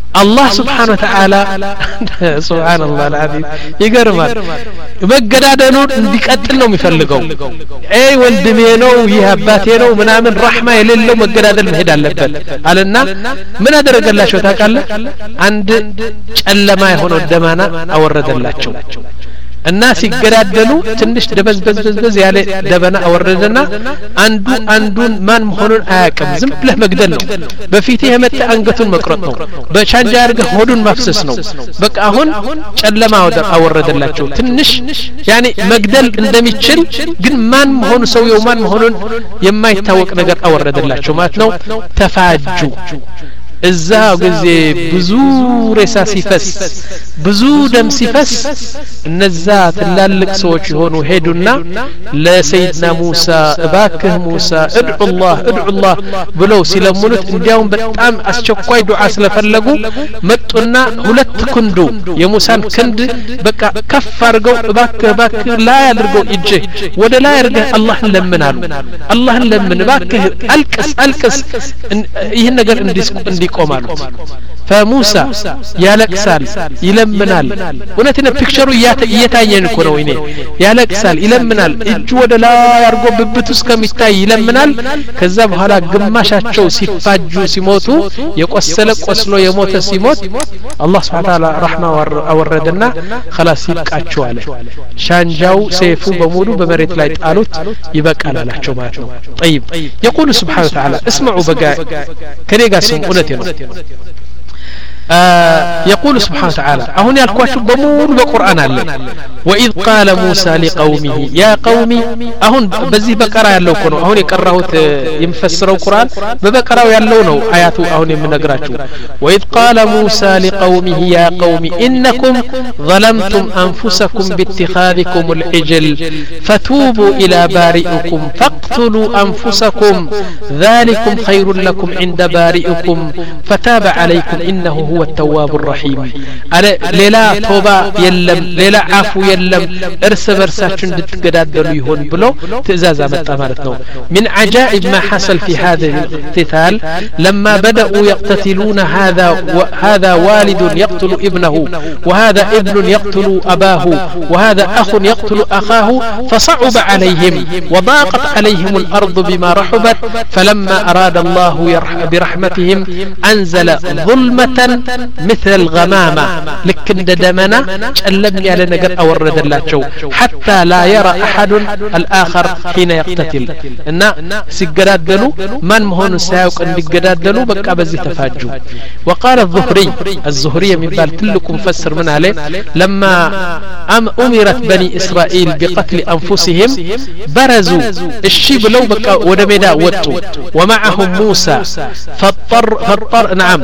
الله سبحانه وتعالى سبحان الله العظيم يقرمال مقدادنون እንዲቀጥል ነው የሚፈልገው አይ ወንድሜ ነው ይህ አባቴ ነው ምናምን ረህማ የሌለው መገዳደል መሄድ አለበት አለና ምን አደረገላቸው ታውቃለህ አንድ ጨለማ የሆነው ደማና አወረደላቸው እና ሲገዳደሉ ትንሽ ደበዝበዝበዝ ያለ ደበና አወረደና አንዱ አንዱን ማን መሆኑን አያውቅም ዝም ብለህ መግደል ነው በፊት የመጣ አንገቱን መቅረጥ ነው በቻንጃ አድርገህ ሆዱን ማፍሰስ ነው በቃ አሁን ጨለማ አወረደላቸው ትንሽ ያኔ መግደል እንደሚችል ግን ማን መሆኑ ሰውየው ማን መሆኑን የማይታወቅ ነገር አወረደላቸው ማለት ነው ተፋጁ እዛ ጊዜ ብዙ ሬሳ ሲፈስ ብዙ ደም ሲፈስ እነዛ ትላልቅ ሰዎች ሆኑ ሄዱና ለሰይድና ሙሳ እባክህ ሙሳ ادعو الله ادعو الله ብለው ሲለምኑት እንዲያውም በጣም አስቸኳይ ዱዓ ስለፈለጉ መጡና ሁለት ክንዱ የሙሳን ክንድ በቃ ከፍ አድርገው እባክህ እባክህ ላይ አድርገው እጄ ወደ ላይ አድርገህ አላህን ለምናሉ አላህን ለምን እባክህ አልቅስ አልቅስ ይሄን ነገር እንዲ ቆማሉት فموسى ያለቅሳል ይለምናል ወነተነ ፒክቸሩ እየታየን እኮ ነው እኔ ያለቅሳል ይለምናል እጁ ወደ ላይ አርጎ ብብቱ እስከሚታይ ይለምናል ከዛ በኋላ ግማሻቸው ሲፋጁ ሲሞቱ የቆሰለ ቆስሎ የሞተ ሲሞት አላህ Subhanahu Wa Ta'ala ረህማ አወረደና خلاص ይብቃቸው አለ ሻንጃው ሰይፉ በሙሉ በመሬት ላይ ጣሉት ይበቃል አላቸው ማለት ነው طيب يقول سبحانه وتعالى اسمعوا بقى كريغا سمعونتي ነው آه يقول سبحانه وتعالى أهون يالكواشو بمول بقرآن الله وإذ قال موسى لقومه يا قومي أهون بزي بقرا يالو كنو أهون يقرأه يمفسروا القرآن ببقرا يالو آياته أهون يمنقراتو وإذ قال موسى لقومه يا قومي إنكم ظلمتم أنفسكم باتخاذكم العجل فتوبوا إلى بارئكم فاقتلوا أنفسكم ذلكم خير لكم عند بارئكم فتاب عليكم إنه هو التواب الرحيم على ليلا توبة يلم ليلا عفو يلم ارس برساتشن تقدادلو يهون بلو تزازا متامرتنو من عجائب ما حصل في هذا الاقتتال لما بدأوا يقتتلون هذا وهذا والد يقتل ابنه وهذا ابن يقتل أباه وهذا أخ يقتل أخاه فصعب عليهم وضاقت عليهم الأرض بما رحبت فلما أراد الله برحمتهم أنزل ظلمة مثل الغمامة لكن دمنا تألمني على نجر أورد الله حتى لا يرى أحد الآخر حين يقتتل إن سجرات دلو من مهون ساوك أن سجرات دلو بقى بزي تفاجو وقال الظهري الزهري من بال تلكم فسر من عليه لما أم أمرت بني إسرائيل بقتل أنفسهم برزوا الشيب لو بقى ودمدا وتو ومعهم موسى فاضطر فاضطر نعم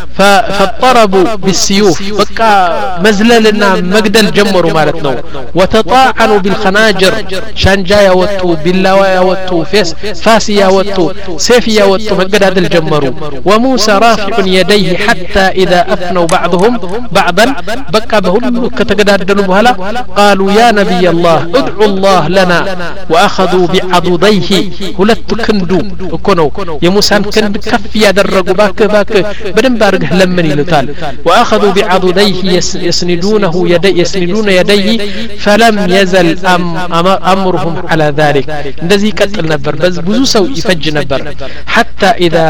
فاضطربوا بالسيوف بقى مزللنا مقدل جمروا مالتنا وتطاعنوا بالخناجر شانجايا وتو باللوايا وتو فاس فاسيا وتو سيفيا وتو مقدل الجمروا وموسى رافع يديه حتى إذا أفنوا بعضهم بعضا بقى بهم كتقدادلوا بهلا قالوا يا نبي الله ادعوا الله لنا وأخذوا بعضديه هلت كندو كنو يا موسى كند كف يدرجوا باك باك بدن بارجه لمن يلتال وأخذوا بعضديه يسندونه يدي يسندون يديه فلم يزل أم أمرهم على ذلك الذي قتل نبر بس بزوسو يفج نبر حتى إذا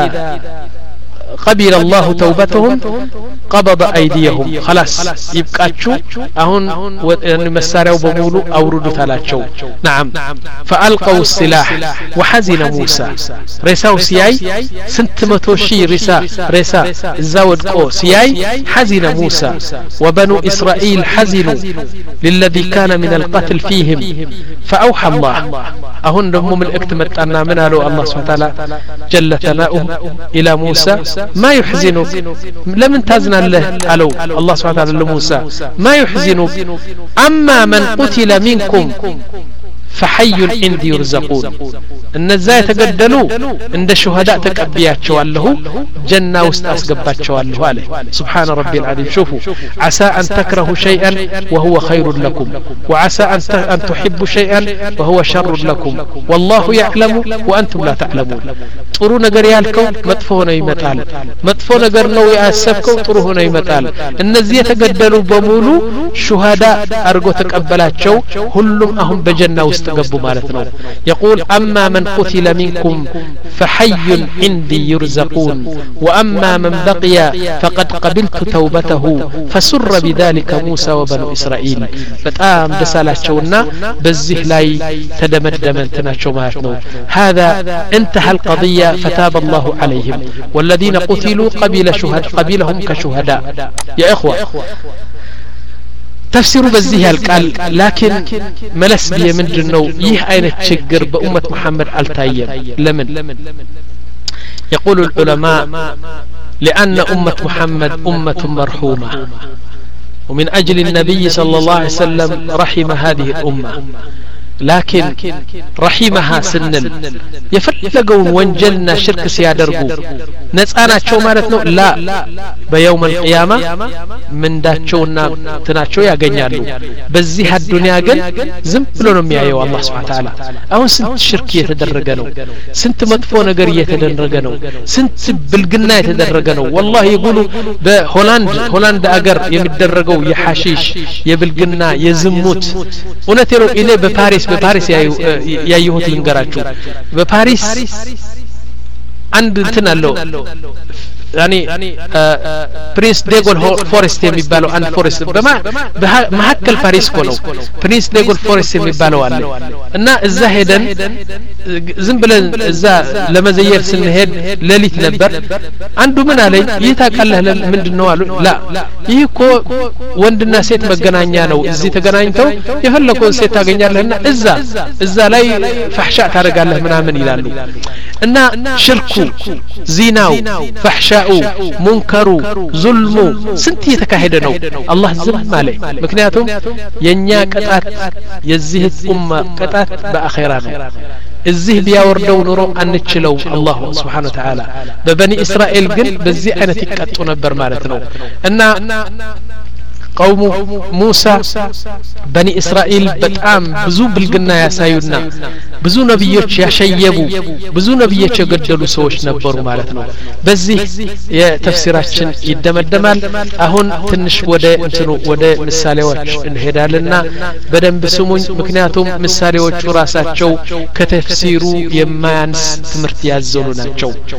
قبل الله توبتهم قبض أيديهم خلاص يبقاتشو أهون مسارو بمولو أوردو ثلاثشو نعم فألقوا السلاح وحزن موسى رساو سياي سنتمتوشي رسا رسا الزاود قو سياي حزن موسى وبنو إسرائيل حزنوا للذي كان من القتل فيهم فأوحى الله أهون رمم الاكتمت أن منالو الله سبحانه وتعالى جل ثناؤه إلى موسى ما يحزنك لمن تزن له قالوا الله سبحانه وتعالى لموسى ما يحزنك أما من قتل منكم فحي عندي يرزقون እነዛ የተገደሉ እንደ ሹሃዳ ተቀብያቸዋለሁ ጀና ውስጥ አስገባቸዋለሁ አለ سبحان ربي العظيم شوفوا عسى أن تكرهوا شيئا وهو خير لكم وعسى أن تحبوا شيئا وهو شر لكم والله يعلم وأنتم لا تعلمون ጥሩ ነገር ያልከው መጥፎ ነው ይመጣል መጥፎ ነገር ነው ያሰብከው ጥሩ ሆነ ይመጣል እነዚህ የተገደሉ በሙሉ ሹሃዳ አርጎ ተቀበላቸው ሁሉም አሁን በጀና ውስጥ ገቡ ማለት ነው يقول أما من قتل منكم فحي عندي يرزقون وأما من بقي فقد قبلت توبته فسر بذلك موسى وبنو إسرائيل በጣም ደሳላቸውና በዚህ ላይ ተደመደመንተናቸው ማለት ነው هذا انتهى القضية فتاب الله عليهم والذين قتلوا قبل شهداء قبلهم كشهداء يا إخوة تفسير بزيه القال لكن ملس بي مندنو يه اين تشجر بأمة محمد التايم لمن يقول العلماء لأن أمة محمد أمة مرحومة ومن أجل النبي صلى الله عليه وسلم رحم هذه الأمة لكن رحمها سنل يفلقون وانجلنا شرك سيادرقو نسأنا شو مالتنا لا بيوم القيامة من داتشونا تناتشو يا غنيالو بزيها الدنيا قل زنبلونهم يا أيها الله سبحانه وتعالى أو سنت شرك يتدرقنو سنت مدفون قرية يتدرقنو سنت بالقنا يتدرقنو والله يقولوا بهولاند هولاند أقر يمدرقو يحاشيش يبالقنا يزموت ونترو إليه بباريس بباريس ያየሁት ልንገራችሁ በፓሪስ አንድ እንትን አለው يعني برينس ديغول فورست የሚባለው አንድ ፎሬስት በማ በመሐከል ፓሪስ ኮነው ፕሪንስ ዴጎል ፎሬስት የሚባለው አለ እና እዛ ሄደን ዝም ብለን እዛ ለመዘየር ስንሄድ ሌሊት ነበር አንዱ ምን አለኝ ይህ ታቀለህ ምንድነው አሉ ላ ይህ እኮ ወንድና ሴት መገናኛ ነው እዚህ ተገናኝተው የፈለከውን ሴት ታገኛለህና እዛ እዛ ላይ ፈህሻ ታረጋለህ ምናምን ይላሉ እና ሽርኩ ዚናው ፈህሻ ሙንከሩ ዙልሙ ስንት የተካሄደ ነው አላህ ዝም አለ ምክንያቱም የኛ ቅጣት የዚህ ኡማ ቅጣት በአኺራ ነው እዚህ ቢያወርደው ኑሮ አንችለው አላህ Subhanahu Wa Ta'ala በበኒ እስራኤል ግን በዚህ አይነት ይቀጡ ነበር ማለት ነው እና قوم موسى بني إسرائيل بتأم بزو بالجنة يا سايدنا بزو نبيوش يا شيبو بزو نبيوش يقدلوا سوش نبرو مالتنا بزي يا تفسيراتشن يدم الدمال أهون تنش ودا انتنو ودا مسالي واتش انهدا لنا بدن بسمون مكنياتهم مسالي واتش راسات شو كتفسيرو يمانس تمرتياز زولونا شو